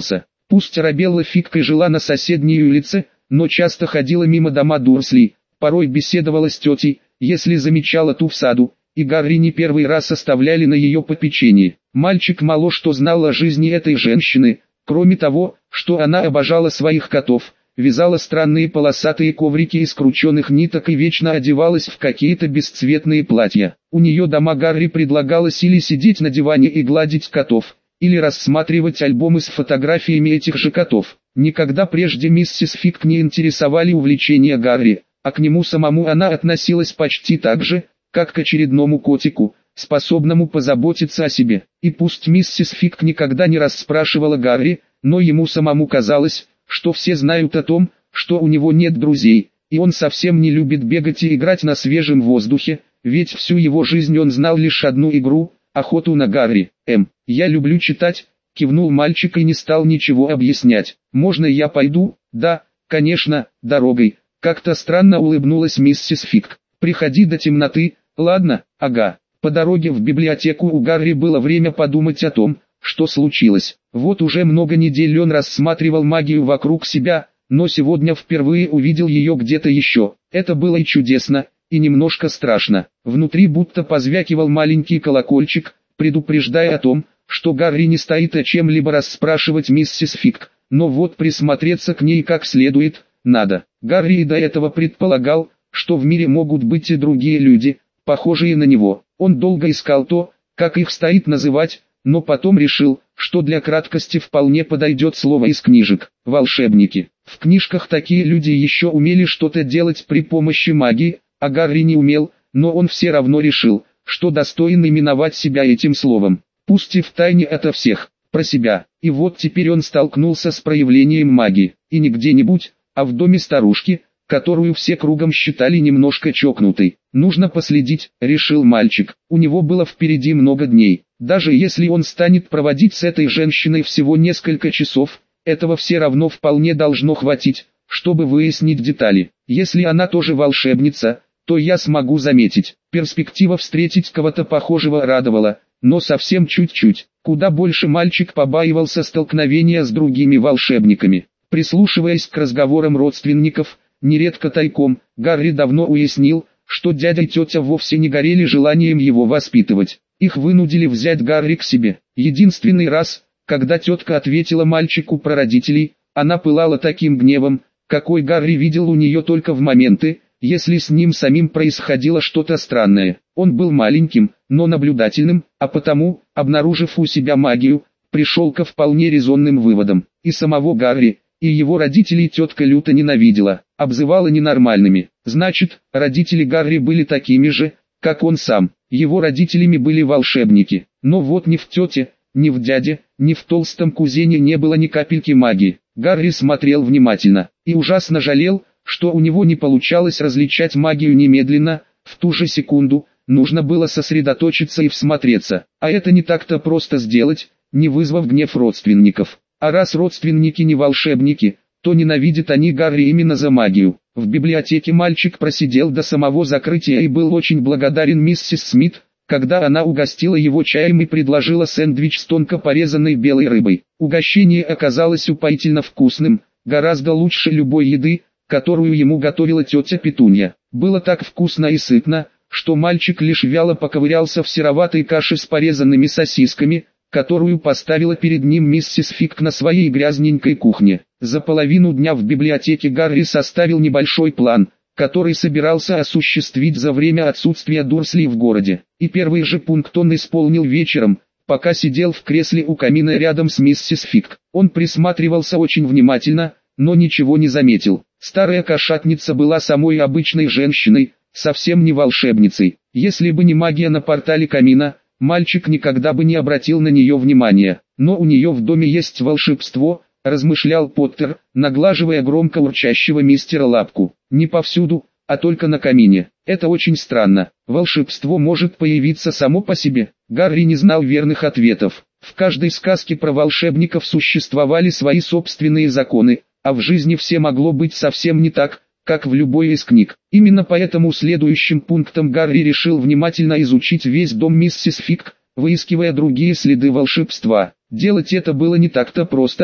Пусть Арабелла Фигг и жила на соседней улице, но часто ходила мимо дома Дурсли, порой беседовала с тетей, если замечала ту в саду, и Гарри не первый раз оставляли на ее попечении. Мальчик мало что знал о жизни этой женщины, кроме того, что она обожала своих котов, вязала странные полосатые коврики из крученых ниток и вечно одевалась в какие-то бесцветные платья. У нее дома Гарри предлагалось или сидеть на диване и гладить котов, или рассматривать альбомы с фотографиями этих же котов. Никогда прежде миссис Фигг не интересовали увлечения Гарри, а к нему самому она относилась почти так же, как к очередному котику, способному позаботиться о себе. И пусть миссис Фигг никогда не расспрашивала Гарри, но ему самому казалось, что все знают о том, что у него нет друзей, и он совсем не любит бегать и играть на свежем воздухе, ведь всю его жизнь он знал лишь одну игру – охоту на Гарри. «Я люблю читать», – кивнул мальчик и не стал ничего объяснять. «Можно я пойду?» «Да, конечно, дорогой», – как-то странно улыбнулась миссис Фигг. «Приходи до темноты». «Ладно, ага». По дороге в библиотеку у Гарри было время подумать о том, что случилось. Вот уже много недель он рассматривал магию вокруг себя, но сегодня впервые увидел ее где-то еще. Это было и чудесно, и немножко страшно. Внутри будто позвякивал маленький колокольчик, предупреждая о том, что Гарри не стоит о чем-либо расспрашивать миссис Фигг, но вот присмотреться к ней как следует, надо. Гарри и до этого предполагал, что в мире могут быть и другие люди, похожие на него. Он долго искал то, как их стоит называть, но потом решил, что для краткости вполне подойдет слово из книжек – волшебники. В книжках такие люди еще умели что-то делать при помощи магии, а Гарри не умел, но он все равно решил, что достоин именовать себя этим словом, пусть и втайне ото всех, про себя. И вот теперь он столкнулся с проявлением магии, и не где-нибудь, а в доме старушки, которую все кругом считали немножко чокнутой. Нужно последить, решил мальчик. У него было впереди много дней. Даже если он станет проводить с этой женщиной всего несколько часов, этого все равно вполне должно хватить, чтобы выяснить детали. Если она тоже волшебница, то я смогу заметить. Перспектива встретить кого-то похожего радовала, но совсем чуть-чуть. Куда больше мальчик побаивался столкновения с другими волшебниками. Прислушиваясь к разговорам родственников, нередко тайком, Гарри давно уяснил, что дядя и тетя вовсе не горели желанием его воспитывать. Их вынудили взять Гарри к себе. Единственный раз, когда тетка ответила мальчику про родителей, она пылала таким гневом, какой Гарри видел у нее только в моменты, если с ним самим происходило что-то странное. Он был маленьким, но наблюдательным, а потому, обнаружив у себя магию, пришел ко вполне резонным выводам. И самого Гарри, и его родителей тетка люто ненавидела, обзывала ненормальными. Значит, родители Гарри были такими же, как он сам. Его родителями были волшебники. Но вот ни в тете, ни в дяде, ни в толстом кузене не было ни капельки магии. Гарри смотрел внимательно, и ужасно жалел, что у него не получалось различать магию немедленно, в ту же секунду. Нужно было сосредоточиться и всмотреться. А это не так-то просто сделать, не вызвав гнев родственников. А раз родственники не волшебники, то ненавидят они Гарри именно за магию. В библиотеке мальчик просидел до самого закрытия и был очень благодарен миссис Смит, когда она угостила его чаем и предложила сэндвич с тонко порезанной белой рыбой. Угощение оказалось упоительно вкусным, гораздо лучше любой еды, которую ему готовила тетя Петунья. Было так вкусно и сытно, что мальчик лишь вяло поковырялся в сероватой каше с порезанными сосисками, которую поставила перед ним миссис Фигг на своей грязненькой кухне. За половину дня в библиотеке Гарри составил небольшой план, который собирался осуществить за время отсутствия Дурсли в городе. И первый же пункт он исполнил вечером, пока сидел в кресле у камина рядом с миссис Фигг. Он присматривался очень внимательно, но ничего не заметил. Старая кошатница была самой обычной женщиной, совсем не волшебницей. Если бы не магия на портале камина, мальчик никогда бы не обратил на нее внимания. Но у нее в доме есть волшебство, размышлял Поттер, наглаживая громко урчащего мистера Лапку. Не повсюду, а только на камине. Это очень странно. Волшебство может появиться само по себе. Гарри не знал верных ответов. В каждой сказке про волшебников существовали свои собственные законы, а в жизни все могло быть совсем не так, как в любой из книг. Именно поэтому следующим пунктом Гарри решил внимательно изучить весь дом миссис Фигг, выискивая другие следы волшебства. Делать это было не так-то просто,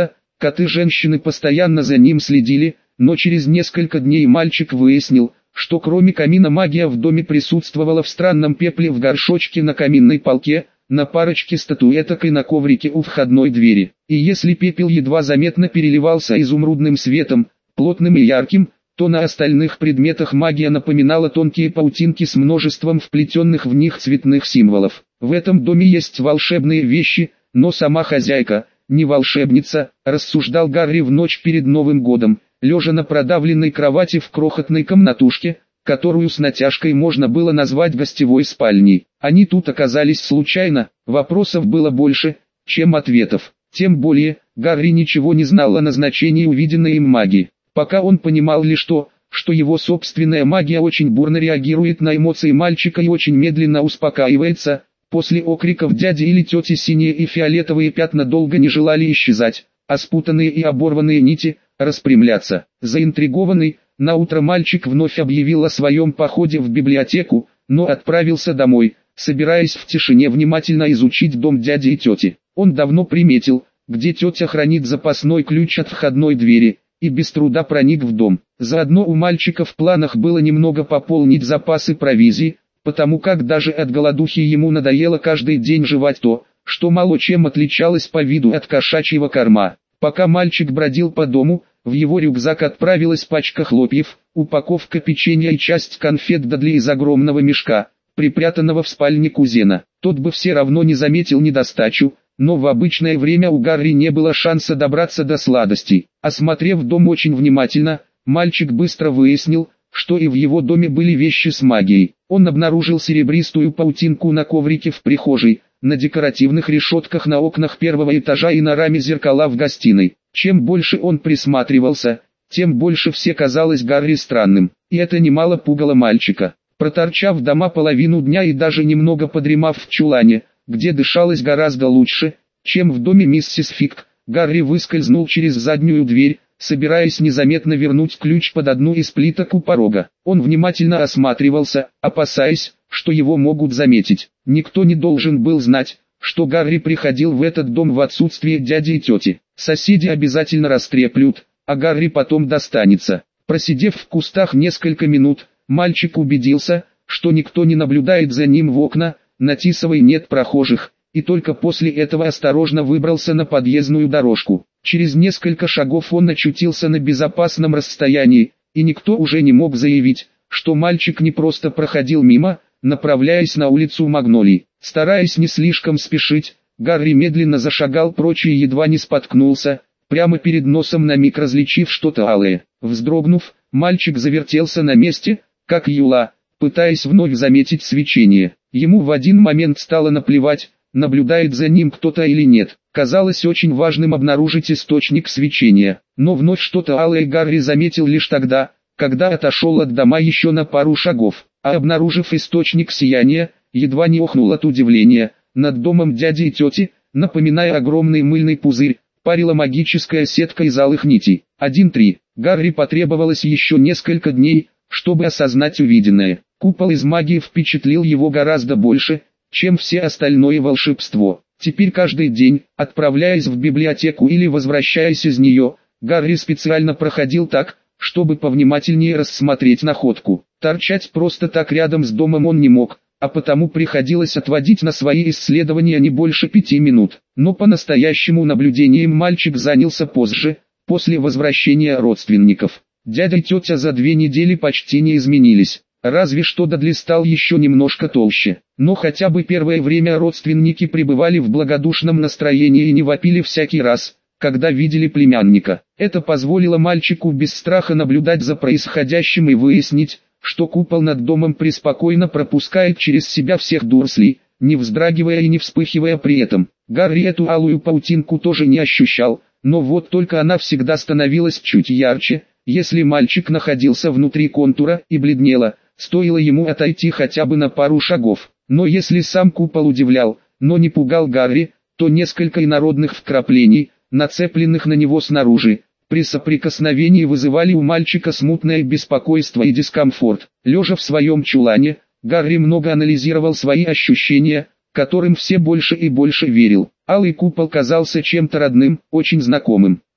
Коты-женщины постоянно за ним следили, но через несколько дней мальчик выяснил, что кроме камина магия в доме присутствовала в странном пепле в горшочке на каминной полке, на парочке статуэток и на коврике у входной двери. И если пепел едва заметно переливался изумрудным светом, плотным и ярким, то на остальных предметах магия напоминала тонкие паутинки с множеством вплетенных в них цветных символов. В этом доме есть волшебные вещи, но сама хозяйка не волшебница, рассуждал Гарри в ночь перед Новым годом, лежа на продавленной кровати в крохотной комнатушке, которую с натяжкой можно было назвать гостевой спальней. Они тут оказались случайно, вопросов было больше, чем ответов. Тем более, Гарри ничего не знал о назначении увиденной им магии. Пока он понимал лишь то, что его собственная магия очень бурно реагирует на эмоции мальчика и очень медленно успокаивается. После окриков дяди или тети синие и фиолетовые пятна долго не желали исчезать, а спутанные и оборванные нити распрямляться. Заинтригованный, наутро мальчик вновь объявил о своем походе в библиотеку, но отправился домой, собираясь в тишине внимательно изучить дом дяди и тети. Он давно приметил, где тетя хранит запасной ключ от входной двери, и без труда проник в дом. Заодно у мальчика в планах было немного пополнить запасы провизии, потому как даже от голодухи ему надоело каждый день жевать то, что мало чем отличалось по виду от кошачьего корма. Пока мальчик бродил по дому, в его рюкзак отправилась пачка хлопьев, упаковка печенья и часть конфет Дадли из огромного мешка, припрятанного в спальне кузена. Тот бы все равно не заметил недостачу, но в обычное время у Гарри не было шанса добраться до сладостей. Осмотрев дом очень внимательно, мальчик быстро выяснил, что и в его доме были вещи с магией. Он обнаружил серебристую паутинку на коврике в прихожей, на декоративных решетках на окнах первого этажа и на раме зеркала в гостиной. Чем больше он присматривался, тем больше все казалось Гарри странным, и это немало пугало мальчика. Проторчав дома половину дня и даже немного подремав в чулане, где дышалось гораздо лучше, чем в доме миссис Фиг, Гарри выскользнул через заднюю дверь, собираясь незаметно вернуть ключ под одну из плиток у порога. Он внимательно осматривался, опасаясь, что его могут заметить. Никто не должен был знать, что Гарри приходил в этот дом в отсутствие дяди и тети. Соседи обязательно растреплют, а Гарри потом достанется. Просидев в кустах несколько минут, мальчик убедился, что никто не наблюдает за ним в окна, на Тисовой нет прохожих, и только после этого осторожно выбрался на подъездную дорожку. Через несколько шагов он очутился на безопасном расстоянии, и никто уже не мог заявить, что мальчик не просто проходил мимо, направляясь на улицу Магнолий. Стараясь не слишком спешить, Гарри медленно зашагал прочь и едва не споткнулся, прямо перед носом на миг различив что-то алое. Вздрогнув, мальчик завертелся на месте, как юла, пытаясь вновь заметить свечение. Ему в один момент стало наплевать, наблюдает за ним кто-то или нет. Казалось очень важным обнаружить источник свечения, но вновь что-то алое Гарри заметил лишь тогда, когда отошел от дома еще на пару шагов, а обнаружив источник сияния, едва не охнул от удивления. Над домом дяди и тети, напоминая огромный мыльный пузырь, парила магическая сетка из алых нитей. 1-3. Гарри потребовалось еще несколько дней, чтобы осознать увиденное. Купол из магии впечатлил его гораздо больше, чем все остальное волшебство. Теперь каждый день, отправляясь в библиотеку или возвращаясь из нее, Гарри специально проходил так, чтобы повнимательнее рассмотреть находку. Торчать просто так рядом с домом он не мог, а потому приходилось отводить на свои исследования не больше 5 минут. Но по-настоящему наблюдением мальчик занялся позже, после возвращения родственников. Дядя и тетя за 2 недели почти не изменились. Разве что Дадли стал еще немножко толще. Но хотя бы первое время родственники пребывали в благодушном настроении и не вопили всякий раз, когда видели племянника. Это позволило мальчику без страха наблюдать за происходящим и выяснить, что купол над домом преспокойно пропускает через себя всех дурслей, не вздрагивая и не вспыхивая при этом. Гарри эту алую паутинку тоже не ощущал, но вот только она всегда становилась чуть ярче, если мальчик находился внутри контура и бледнела, стоило ему отойти хотя бы на пару шагов. Но если сам купол удивлял, но не пугал Гарри, то несколько инородных вкраплений, нацепленных на него снаружи, при соприкосновении вызывали у мальчика смутное беспокойство и дискомфорт. Лежа в своем чулане, Гарри много анализировал свои ощущения, которым все больше и больше верил. Алый купол казался чем-то родным, очень знакомым.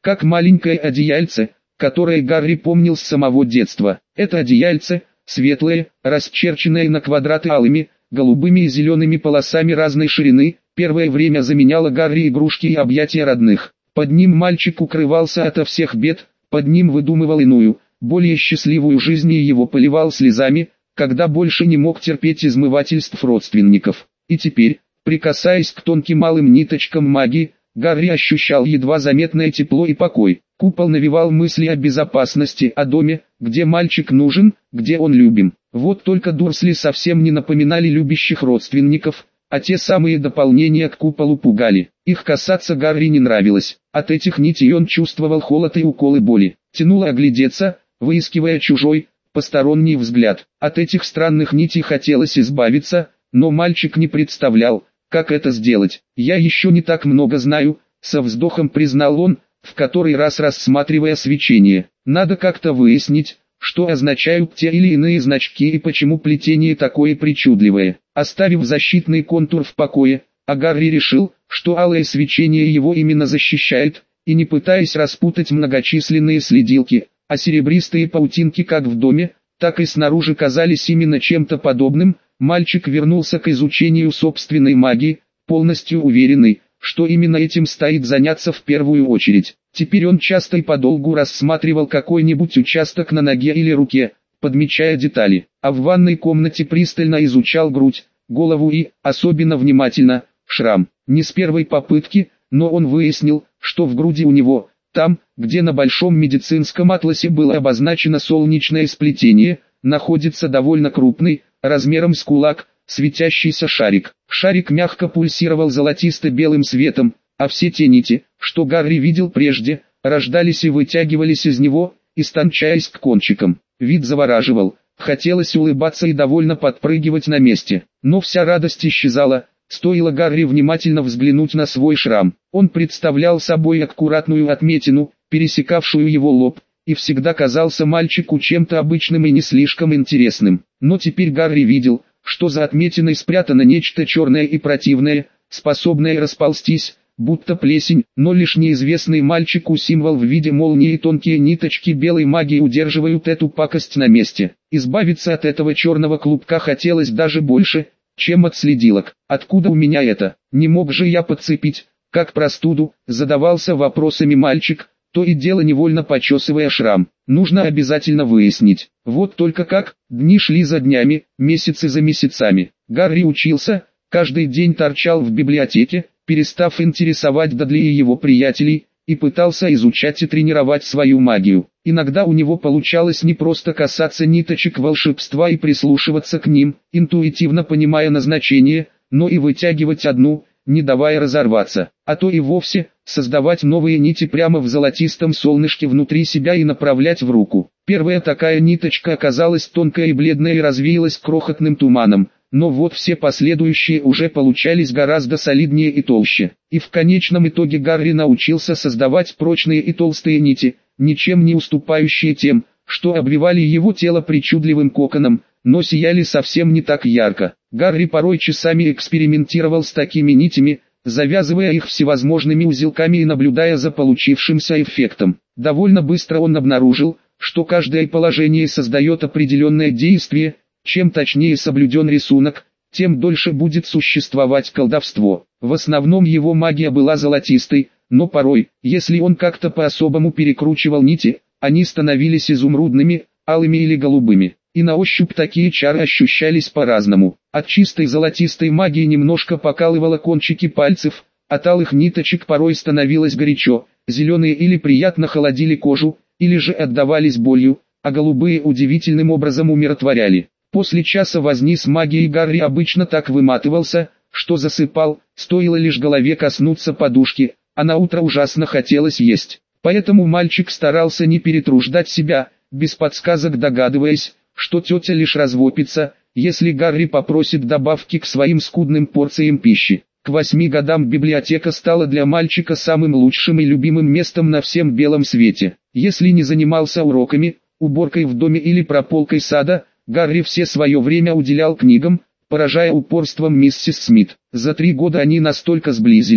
как маленькое одеяльце, которое Гарри помнил с самого детства. Это одеяльце, светлое, расчерченное на квадраты алыми, голубыми и зелеными полосами разной ширины, первое время заменяло Гарри игрушки и объятия родных. Под ним мальчик укрывался ото всех бед, под ним выдумывал иную, более счастливую жизнь и его поливал слезами, когда больше не мог терпеть измывательств родственников. И теперь, прикасаясь к тонким малым ниточкам магии, Гарри ощущал едва заметное тепло и покой. Купол навевал мысли о безопасности, о доме, где мальчик нужен, где он любим. Вот только Дурсли совсем не напоминали любящих родственников, а те самые дополнения к куполу пугали. Их касаться Гарри не нравилось. От этих нитей он чувствовал холод и уколы боли. Тянуло оглядеться, выискивая чужой, посторонний взгляд. От этих странных нитей хотелось избавиться, но мальчик не представлял, как это сделать. «Я еще не так много знаю», — со вздохом признал он, в который раз рассматривая свечение. «Надо как-то выяснить, что означают те или иные значки и почему плетение такое причудливое». Оставив защитный контур в покое, Гарри решил, что алое свечение его именно защищает, и не пытаясь распутать многочисленные следилки, а серебристые паутинки как в доме, так и снаружи казались именно чем-то подобным, мальчик вернулся к изучению собственной магии, полностью уверенный, что именно этим стоит заняться в первую очередь. Теперь он часто и подолгу рассматривал какой-нибудь участок на ноге или руке, подмечая детали, а в ванной комнате пристально изучал грудь, голову и, особенно внимательно, шрам. Не с первой попытки, но он выяснил, что в груди у него, там, где на большом медицинском атласе было обозначено солнечное сплетение, находится довольно крупный, размером с кулак, светящийся шарик. Шарик мягко пульсировал золотисто-белым светом, а все те нити, что Гарри видел прежде, рождались и вытягивались из него, истончаясь к кончикам. Вид завораживал, хотелось улыбаться и довольно подпрыгивать на месте, но вся радость исчезала, стоило Гарри внимательно взглянуть на свой шрам. Он представлял собой аккуратную отметину, пересекавшую его лоб, и всегда казался мальчику чем-то обычным и не слишком интересным. Но теперь Гарри видел, что за отметиной спрятано нечто черное и противное, способное расползтись, будто плесень, но лишь неизвестный мальчику символ в виде молнии и тонкие ниточки белой магии удерживают эту пакость на месте. Избавиться от этого черного клубка хотелось даже больше, чем от следилок. Откуда у меня это? Не мог же я подцепить, как простуду, задавался вопросами мальчик, то и дело невольно почесывая шрам. Нужно обязательно выяснить. Вот только как, дни шли за днями, месяцы за месяцами. Гарри учился, каждый день торчал в библиотеке, перестав интересовать Дадли и его приятелей, и пытался изучать и тренировать свою магию. Иногда у него получалось не просто касаться ниточек волшебства и прислушиваться к ним, интуитивно понимая назначение, но и вытягивать одну, не давая разорваться, а то и вовсе создавать новые нити прямо в золотистом солнышке внутри себя и направлять в руку. Первая такая ниточка оказалась тонкая и бледная и развеялась крохотным туманом, но вот все последующие уже получались гораздо солиднее и толще. И в конечном итоге Гарри научился создавать прочные и толстые нити, ничем не уступающие тем, что обвивали его тело причудливым коконом, но сияли совсем не так ярко. Гарри порой часами экспериментировал с такими нитями, завязывая их всевозможными узелками и наблюдая за получившимся эффектом. Довольно быстро он обнаружил, что каждое положение создает определенное действие. Чем точнее соблюден рисунок, тем дольше будет существовать колдовство. В основном его магия была золотистой, но порой, если он как-то по-особому перекручивал нити, они становились изумрудными, алыми или голубыми. И на ощупь такие чары ощущались по-разному. От чистой золотистой магии немножко покалывало кончики пальцев, от алых ниточек порой становилось горячо, зеленые или приятно холодили кожу, или же отдавались болью, а голубые удивительным образом умиротворяли. После часа возни с магией Гарри обычно так выматывался, что засыпал, стоило лишь голове коснуться подушки, а на утро ужасно хотелось есть. Поэтому мальчик старался не перетруждать себя, без подсказок догадываясь, что тетя лишь развопится, если Гарри попросит добавки к своим скудным порциям пищи. К 8 годам библиотека стала для мальчика самым лучшим и любимым местом на всем белом свете. Если не занимался уроками, уборкой в доме или прополкой сада, Гарри все свое время уделял книгам, поражая упорством миссис Смит. За 3 года они настолько сблизились,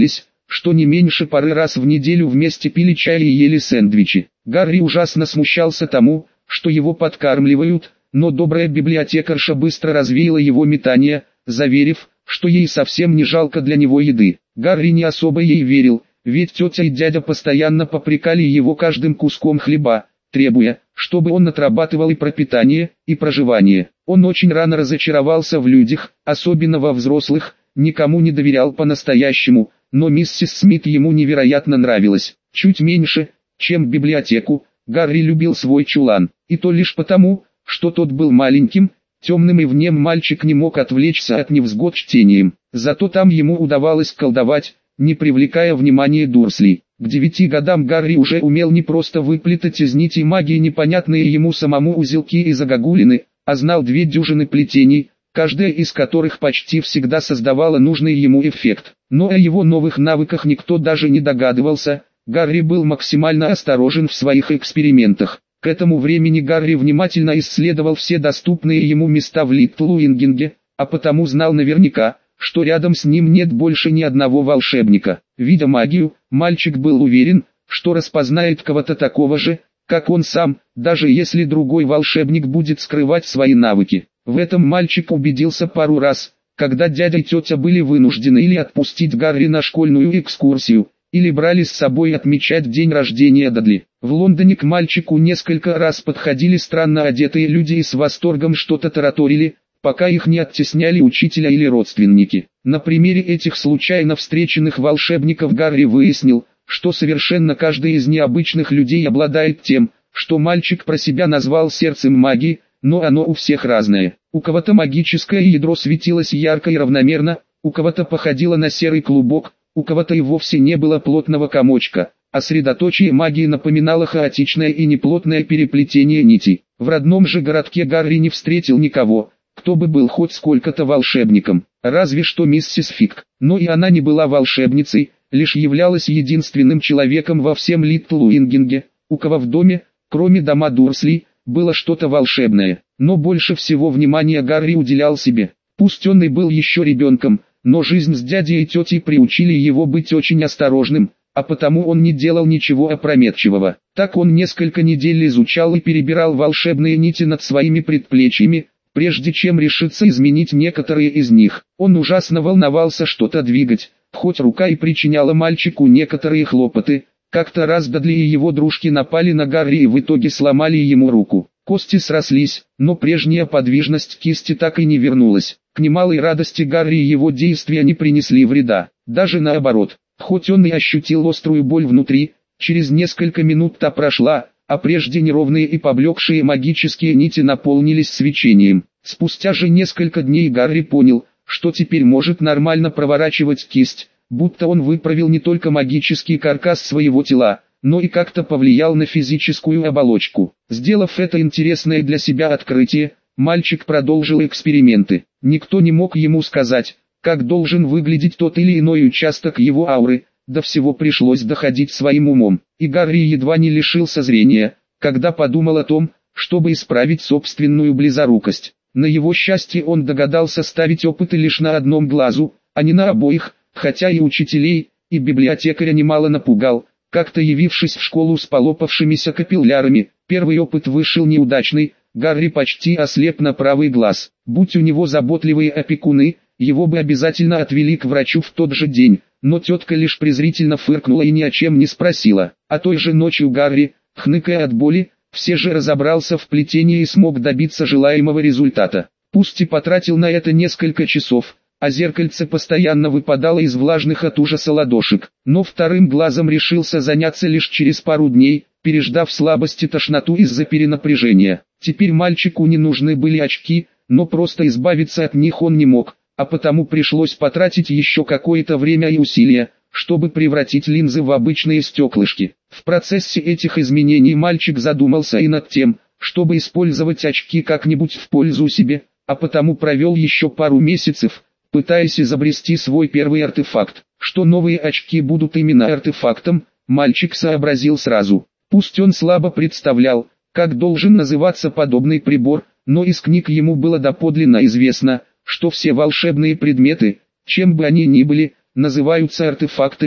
что не меньше пары раз в неделю вместе пили чай и ели сэндвичи. Гарри ужасно смущался тому, что его подкармливают, но добрая библиотекарша быстро развеяла его метания, заверив, что ей совсем не жалко для него еды. Гарри не особо ей верил, ведь тетя и дядя постоянно попрекали его каждым куском хлеба, требуя, чтобы он отрабатывал и пропитание, и проживание. Он очень рано разочаровался в людях, особенно во взрослых, никому не доверял по-настоящему, но миссис Смит ему невероятно нравилась. Чуть меньше, чем библиотеку, Гарри любил свой чулан, и то лишь потому, что тот был маленьким, темным и в нем мальчик не мог отвлечься от невзгод чтением. Зато там ему удавалось колдовать, не привлекая внимания Дурслей. К 9 годам Гарри уже умел не просто выплетать из нитей магии непонятные ему самому узелки и загогулины, а знал 2 дюжины плетений, каждая из которых почти всегда создавала нужный ему эффект. Но о его новых навыках никто даже не догадывался. Гарри был максимально осторожен в своих экспериментах. К этому времени Гарри внимательно исследовал все доступные ему места в Литтлуингинге, а потому знал наверняка, что рядом с ним нет больше ни одного волшебника. Видя магию, мальчик был уверен, что распознает кого-то такого же, как он сам, даже если другой волшебник будет скрывать свои навыки. В этом мальчик убедился пару раз, когда дядя и тетя были вынуждены или отпустить Гарри на школьную экскурсию, или брали с собой отмечать день рождения Дадли. В Лондоне к мальчику несколько раз подходили странно одетые люди и с восторгом что-то тараторили, пока их не оттесняли учителя или родственники. На примере этих случайно встреченных волшебников Гарри выяснил, что совершенно каждый из необычных людей обладает тем, что мальчик про себя назвал сердцем магии, но оно у всех разное. У кого-то магическое ядро светилось ярко и равномерно, у кого-то походило на серый клубок, у кого-то и вовсе не было плотного комочка, а средоточие магии напоминало хаотичное и неплотное переплетение нитей. В родном же городке Гарри не встретил никого, кто бы был хоть сколько-то волшебником, разве что миссис Фиг. Но и она не была волшебницей, лишь являлась единственным человеком во всем Литтлуингинге, у кого в доме, кроме дома Дурслей, было что-то волшебное. Но больше всего внимания Гарри уделял себе. Пусть он и был еще ребенком, но жизнь с дядей и тетей приучили его быть очень осторожным, а потому он не делал ничего опрометчивого. Так он несколько недель изучал и перебирал волшебные нити над своими предплечьями, прежде чем решиться изменить некоторые из них. Он ужасно волновался что-то двигать, хоть рука и причиняла мальчику некоторые хлопоты. Как-то раз Дадли и его дружки напали на Гарри и в итоге сломали ему руку. Кости срослись, но прежняя подвижность кисти так и не вернулась. К немалой радости Гарри его действия не принесли вреда. Даже наоборот, хоть он и ощутил острую боль внутри, через несколько минут та прошла, а прежде неровные и поблекшие магические нити наполнились свечением. Спустя же несколько дней Гарри понял, что теперь может нормально проворачивать кисть, будто он выправил не только магический каркас своего тела, но и как-то повлиял на физическую оболочку. Сделав это интересное для себя открытие, мальчик продолжил эксперименты. Никто не мог ему сказать, как должен выглядеть тот или иной участок его ауры, до всего пришлось доходить своим умом. И Гарри едва не лишился зрения, когда подумал о том, чтобы исправить собственную близорукость. На его счастье он догадался ставить опыты лишь на одном глазу, а не на обоих, хотя и учителей, и библиотекаря немало напугал. Как-то явившись в школу с полопавшимися капиллярами, первый опыт вышел неудачный, Гарри почти ослеп на правый глаз. Будь у него заботливые опекуны, его бы обязательно отвели к врачу в тот же день, но тетка лишь презрительно фыркнула и ни о чем не спросила. А той же ночью Гарри, хныкая от боли, все же разобрался в плетении и смог добиться желаемого результата. Пусть и потратил на это несколько часов, а зеркальце постоянно выпадало из влажных от ужаса ладошек, но вторым глазом решился заняться лишь через пару дней, переждав слабость и тошноту из-за перенапряжения. Теперь мальчику не нужны были очки, но просто избавиться от них он не мог, а потому пришлось потратить еще какое-то время и усилия, чтобы превратить линзы в обычные стеклышки. В процессе этих изменений мальчик задумался и над тем, чтобы использовать очки как-нибудь в пользу себе, а потому провел еще пару месяцев, пытаясь изобрести свой первый артефакт. Что новые очки будут именно артефактом, мальчик сообразил сразу. Пусть он слабо представлял, как должен называться подобный прибор, но из книг ему было доподлинно известно, что все волшебные предметы, чем бы они ни были, называются артефактами.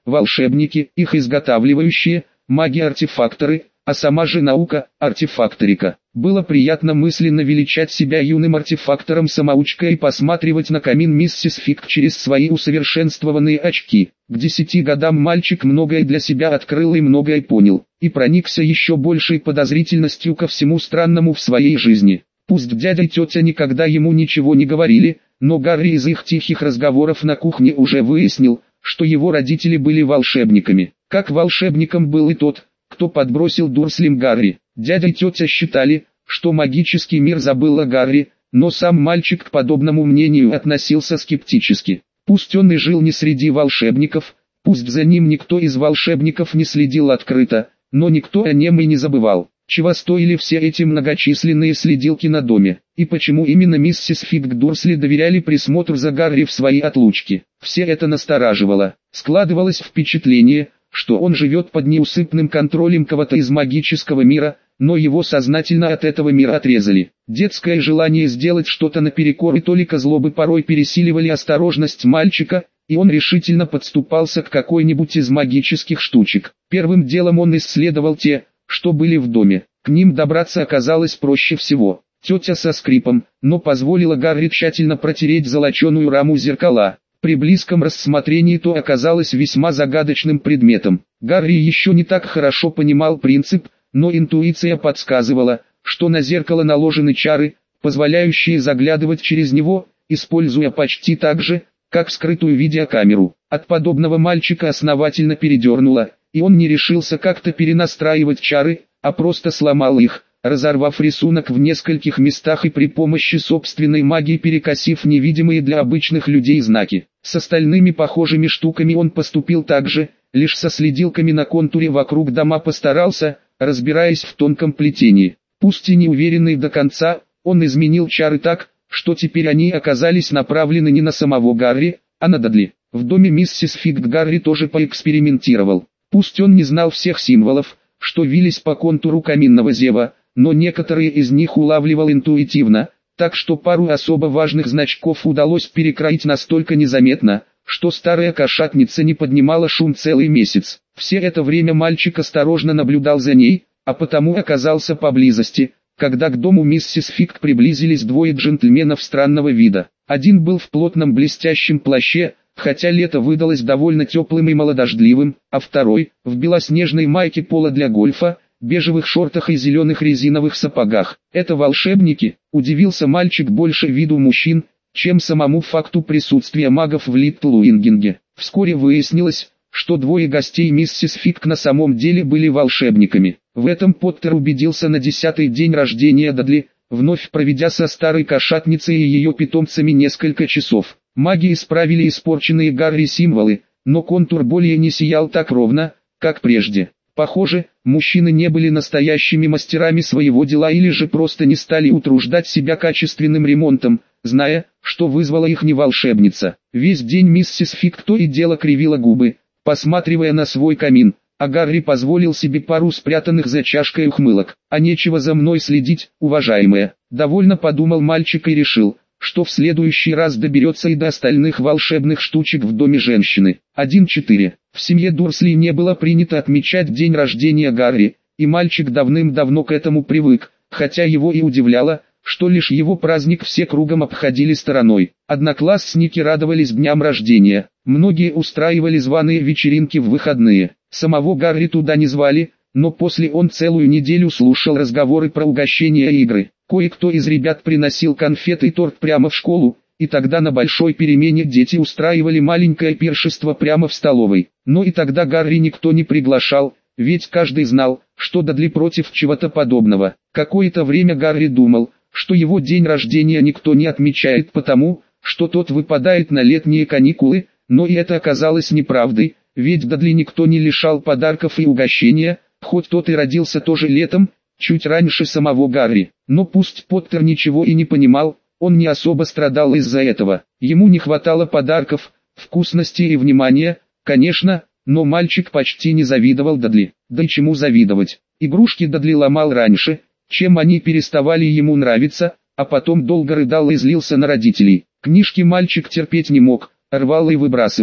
волшебники, их изготавливающие, маги-артефакторы, а сама же наука, артефакторика. Было приятно мысленно величать себя юным артефактором-самоучкой и посматривать на камин миссис Фиг через свои усовершенствованные очки. К 10 годам мальчик многое для себя открыл и многое понял, и проникся еще большей подозрительностью ко всему странному в своей жизни. Пусть дядя и тетя никогда ему ничего не говорили, но Гарри из их тихих разговоров на кухне уже выяснил, что его родители были волшебниками. Как волшебником был и тот, кто подбросил Дурслям Гарри. Дядя и тетя считали, что магический мир забыл о Гарри, но сам мальчик к подобному мнению относился скептически. Пусть он и жил не среди волшебников, пусть за ним никто из волшебников не следил открыто, но никто о нем и не забывал. Чего стоили все эти многочисленные следилки на доме, и почему именно миссис Фиг Дурсли доверяли присмотру за Гарри в свои отлучки. Все это настораживало. Складывалось впечатление, что он живет под неусыпным контролем кого-то из магического мира, но его сознательно от этого мира отрезали. Детское желание сделать что-то наперекор и толика злобы порой пересиливали осторожность мальчика, и он решительно подступался к какой-нибудь из магических штучек. Первым делом он исследовал те, что были в доме. К ним добраться оказалось проще всего. Тетя со скрипом, но позволила Гарри тщательно протереть золоченую раму зеркала. При близком рассмотрении то оказалось весьма загадочным предметом. Гарри еще не так хорошо понимал принцип, но интуиция подсказывала, что на зеркало наложены чары, позволяющие заглядывать через него, используя почти так же, как скрытую видеокамеру. От подобного мальчика основательно передернуло, и он не решился как-то перенастраивать чары, а просто сломал их, разорвав рисунок в нескольких местах и при помощи собственной магии перекосив невидимые для обычных людей знаки. С остальными похожими штуками он поступил так же, лишь со следилками на контуре вокруг дома постарался, разбираясь в тонком плетении. Пусть и не уверенный до конца, он изменил чары так, что теперь они оказались направлены не на самого Гарри, а на Дадли. В доме миссис Фиг Гарри тоже поэкспериментировал. Пусть он не знал всех символов, что вились по контуру каминного зева, но некоторые из них улавливал интуитивно, так что пару особо важных значков удалось перекроить настолько незаметно, что старая кошатница не поднимала шум целый месяц. Все это время мальчик осторожно наблюдал за ней, а потому оказался поблизости, когда к дому миссис Фиг приблизились двое джентльменов странного вида. Один был в плотном блестящем плаще, хотя лето выдалось довольно теплым и малодождливым, а второй, в белоснежной майке пола для гольфа, бежевых шортах и зеленых резиновых сапогах. «Это волшебники?» – удивился мальчик больше виду мужчин, чем самому факту присутствия магов в Литл-Уингинге. Вскоре выяснилось, что двое гостей миссис Фиг на самом деле были волшебниками. В этом Поттер убедился на 10-й день рождения Дадли, вновь проведя со старой кошатницей и ее питомцами несколько часов. Маги исправили испорченные Гарри символы, но контур более не сиял так ровно, как прежде. Похоже, мужчины не были настоящими мастерами своего дела или же просто не стали утруждать себя качественным ремонтом, зная, что вызвала их не волшебница. Весь день миссис Фиг то и дело кривила губы, посматривая на свой камин, а Гарри позволил себе пару спрятанных за чашкой ухмылок. «А нечего за мной следить, уважаемая», — довольно подумал мальчик и решил, что в следующий раз доберется и до остальных волшебных штучек в доме женщины. 1.4. В семье Дурсли не было принято отмечать день рождения Гарри, и мальчик давным-давно к этому привык, хотя его и удивляло, что лишь его праздник все кругом обходили стороной. Одноклассники радовались дням рождения, многие устраивали званые вечеринки в выходные. Самого Гарри туда не звали, но после он целую неделю слушал разговоры про угощения и игры. Кое-кто из ребят приносил конфеты и торт прямо в школу, и тогда на большой перемене дети устраивали маленькое пиршество прямо в столовой. Но и тогда Гарри никто не приглашал, ведь каждый знал, что Дадли против чего-то подобного. Какое-то время Гарри думал, что его день рождения никто не отмечает потому, что тот выпадает на летние каникулы, но и это оказалось неправдой, ведь Дадли никто не лишал подарков и угощения, хоть тот и родился тоже летом, чуть раньше самого Гарри. Но пусть Поттер ничего и не понимал, он не особо страдал из-за этого. Ему не хватало подарков, вкусности и внимания, конечно, но мальчик почти не завидовал Дадли. Да и чему завидовать? Игрушки Дадли ломал раньше, чем они переставали ему нравиться, а потом долго рыдал и злился на родителей. Книжки мальчик терпеть не мог, рвал и выбрасывал.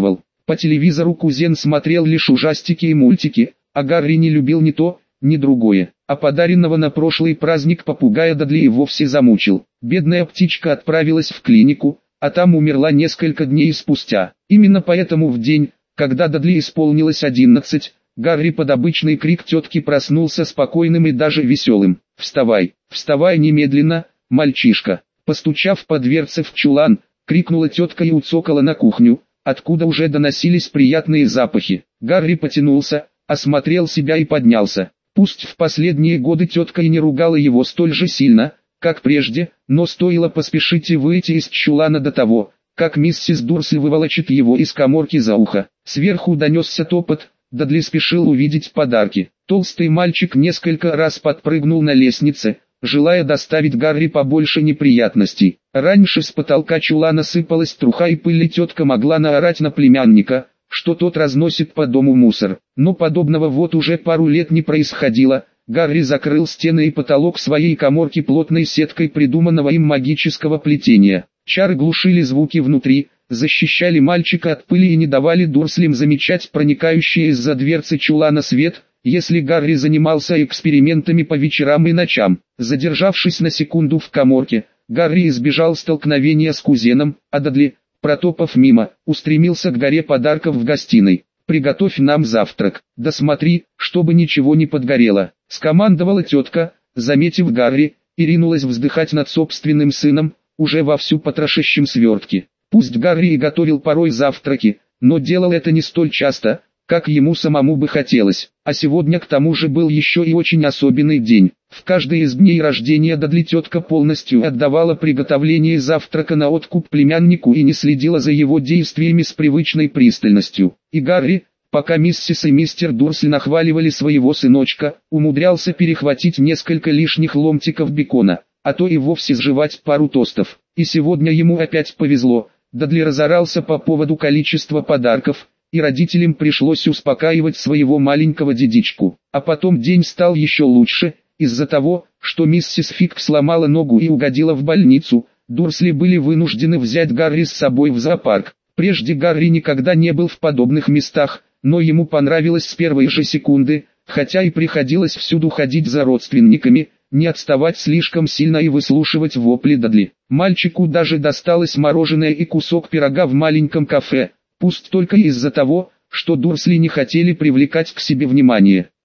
По телевизору кузен смотрел лишь ужастики и мультики, а Гарри не любил ни то, ни другое. А подаренного на прошлый праздник попугая Дадли и вовсе замучил. Бедная птичка отправилась в клинику, а там умерла несколько дней спустя. Именно поэтому в день, когда Дадли исполнилось 11, Гарри под обычный крик тетки проснулся спокойным и даже веселым. «Вставай, вставай немедленно, мальчишка!» Постучав по дверце в чулан, крикнула тетка и уцокала на кухню, откуда уже доносились приятные запахи. Гарри потянулся, осмотрел себя и поднялся. Пусть в последние годы тетка и не ругала его столь же сильно, как прежде, но стоило поспешить и выйти из чулана до того, как миссис Дурсли выволочит его из каморки за ухо. Сверху донесся топот, Дадли спешил увидеть подарки. Толстый мальчик несколько раз подпрыгнул на лестнице, желая доставить Гарри побольше неприятностей. Раньше с потолка чулана сыпалась труха и пыль, и тетка могла наорать на племянника, что тот разносит по дому мусор. Но подобного вот уже пару лет не происходило. Гарри закрыл стены и потолок своей каморки плотной сеткой придуманного им магического плетения. Чары глушили звуки внутри, защищали мальчика от пыли и не давали Дурслям замечать проникающий из-за дверцы чулана свет, если Гарри занимался экспериментами по вечерам и ночам. Задержавшись на секунду в каморке, Гарри избежал столкновения с кузеном, а Дадли, протопав мимо, устремился к горе подарков в гостиной. «Приготовь нам завтрак, да смотри, чтобы ничего не подгорело», — скомандовала тетка, заметив Гарри, и ринулась вздыхать над собственным сыном, уже вовсю потрошащим свертки. Пусть Гарри и готовил порой завтраки, но делал это не столь часто, как ему самому бы хотелось. А сегодня к тому же был еще и очень особенный день. В каждый из дней рождения Дадли тетка полностью отдавала приготовление завтрака на откуп племяннику и не следила за его действиями с привычной пристальностью. И Гарри, пока миссис и мистер Дурсли нахваливали своего сыночка, умудрялся перехватить несколько лишних ломтиков бекона, а то и вовсе сживать пару тостов. И сегодня ему опять повезло. Дадли разорался по поводу количества подарков, и родителям пришлось успокаивать своего маленького дедичку. А потом день стал еще лучше. Из-за того, что миссис Фиг сломала ногу и угодила в больницу, Дурсли были вынуждены взять Гарри с собой в зоопарк. Прежде Гарри никогда не был в подобных местах, но ему понравилось с первой же секунды, хотя и приходилось всюду ходить за родственниками, не отставать слишком сильно и выслушивать вопли Дадли. Мальчику даже досталось мороженое и кусок пирога в маленьком кафе, пусть только из-за того, что Дурсли не хотели привлекать к себе внимание.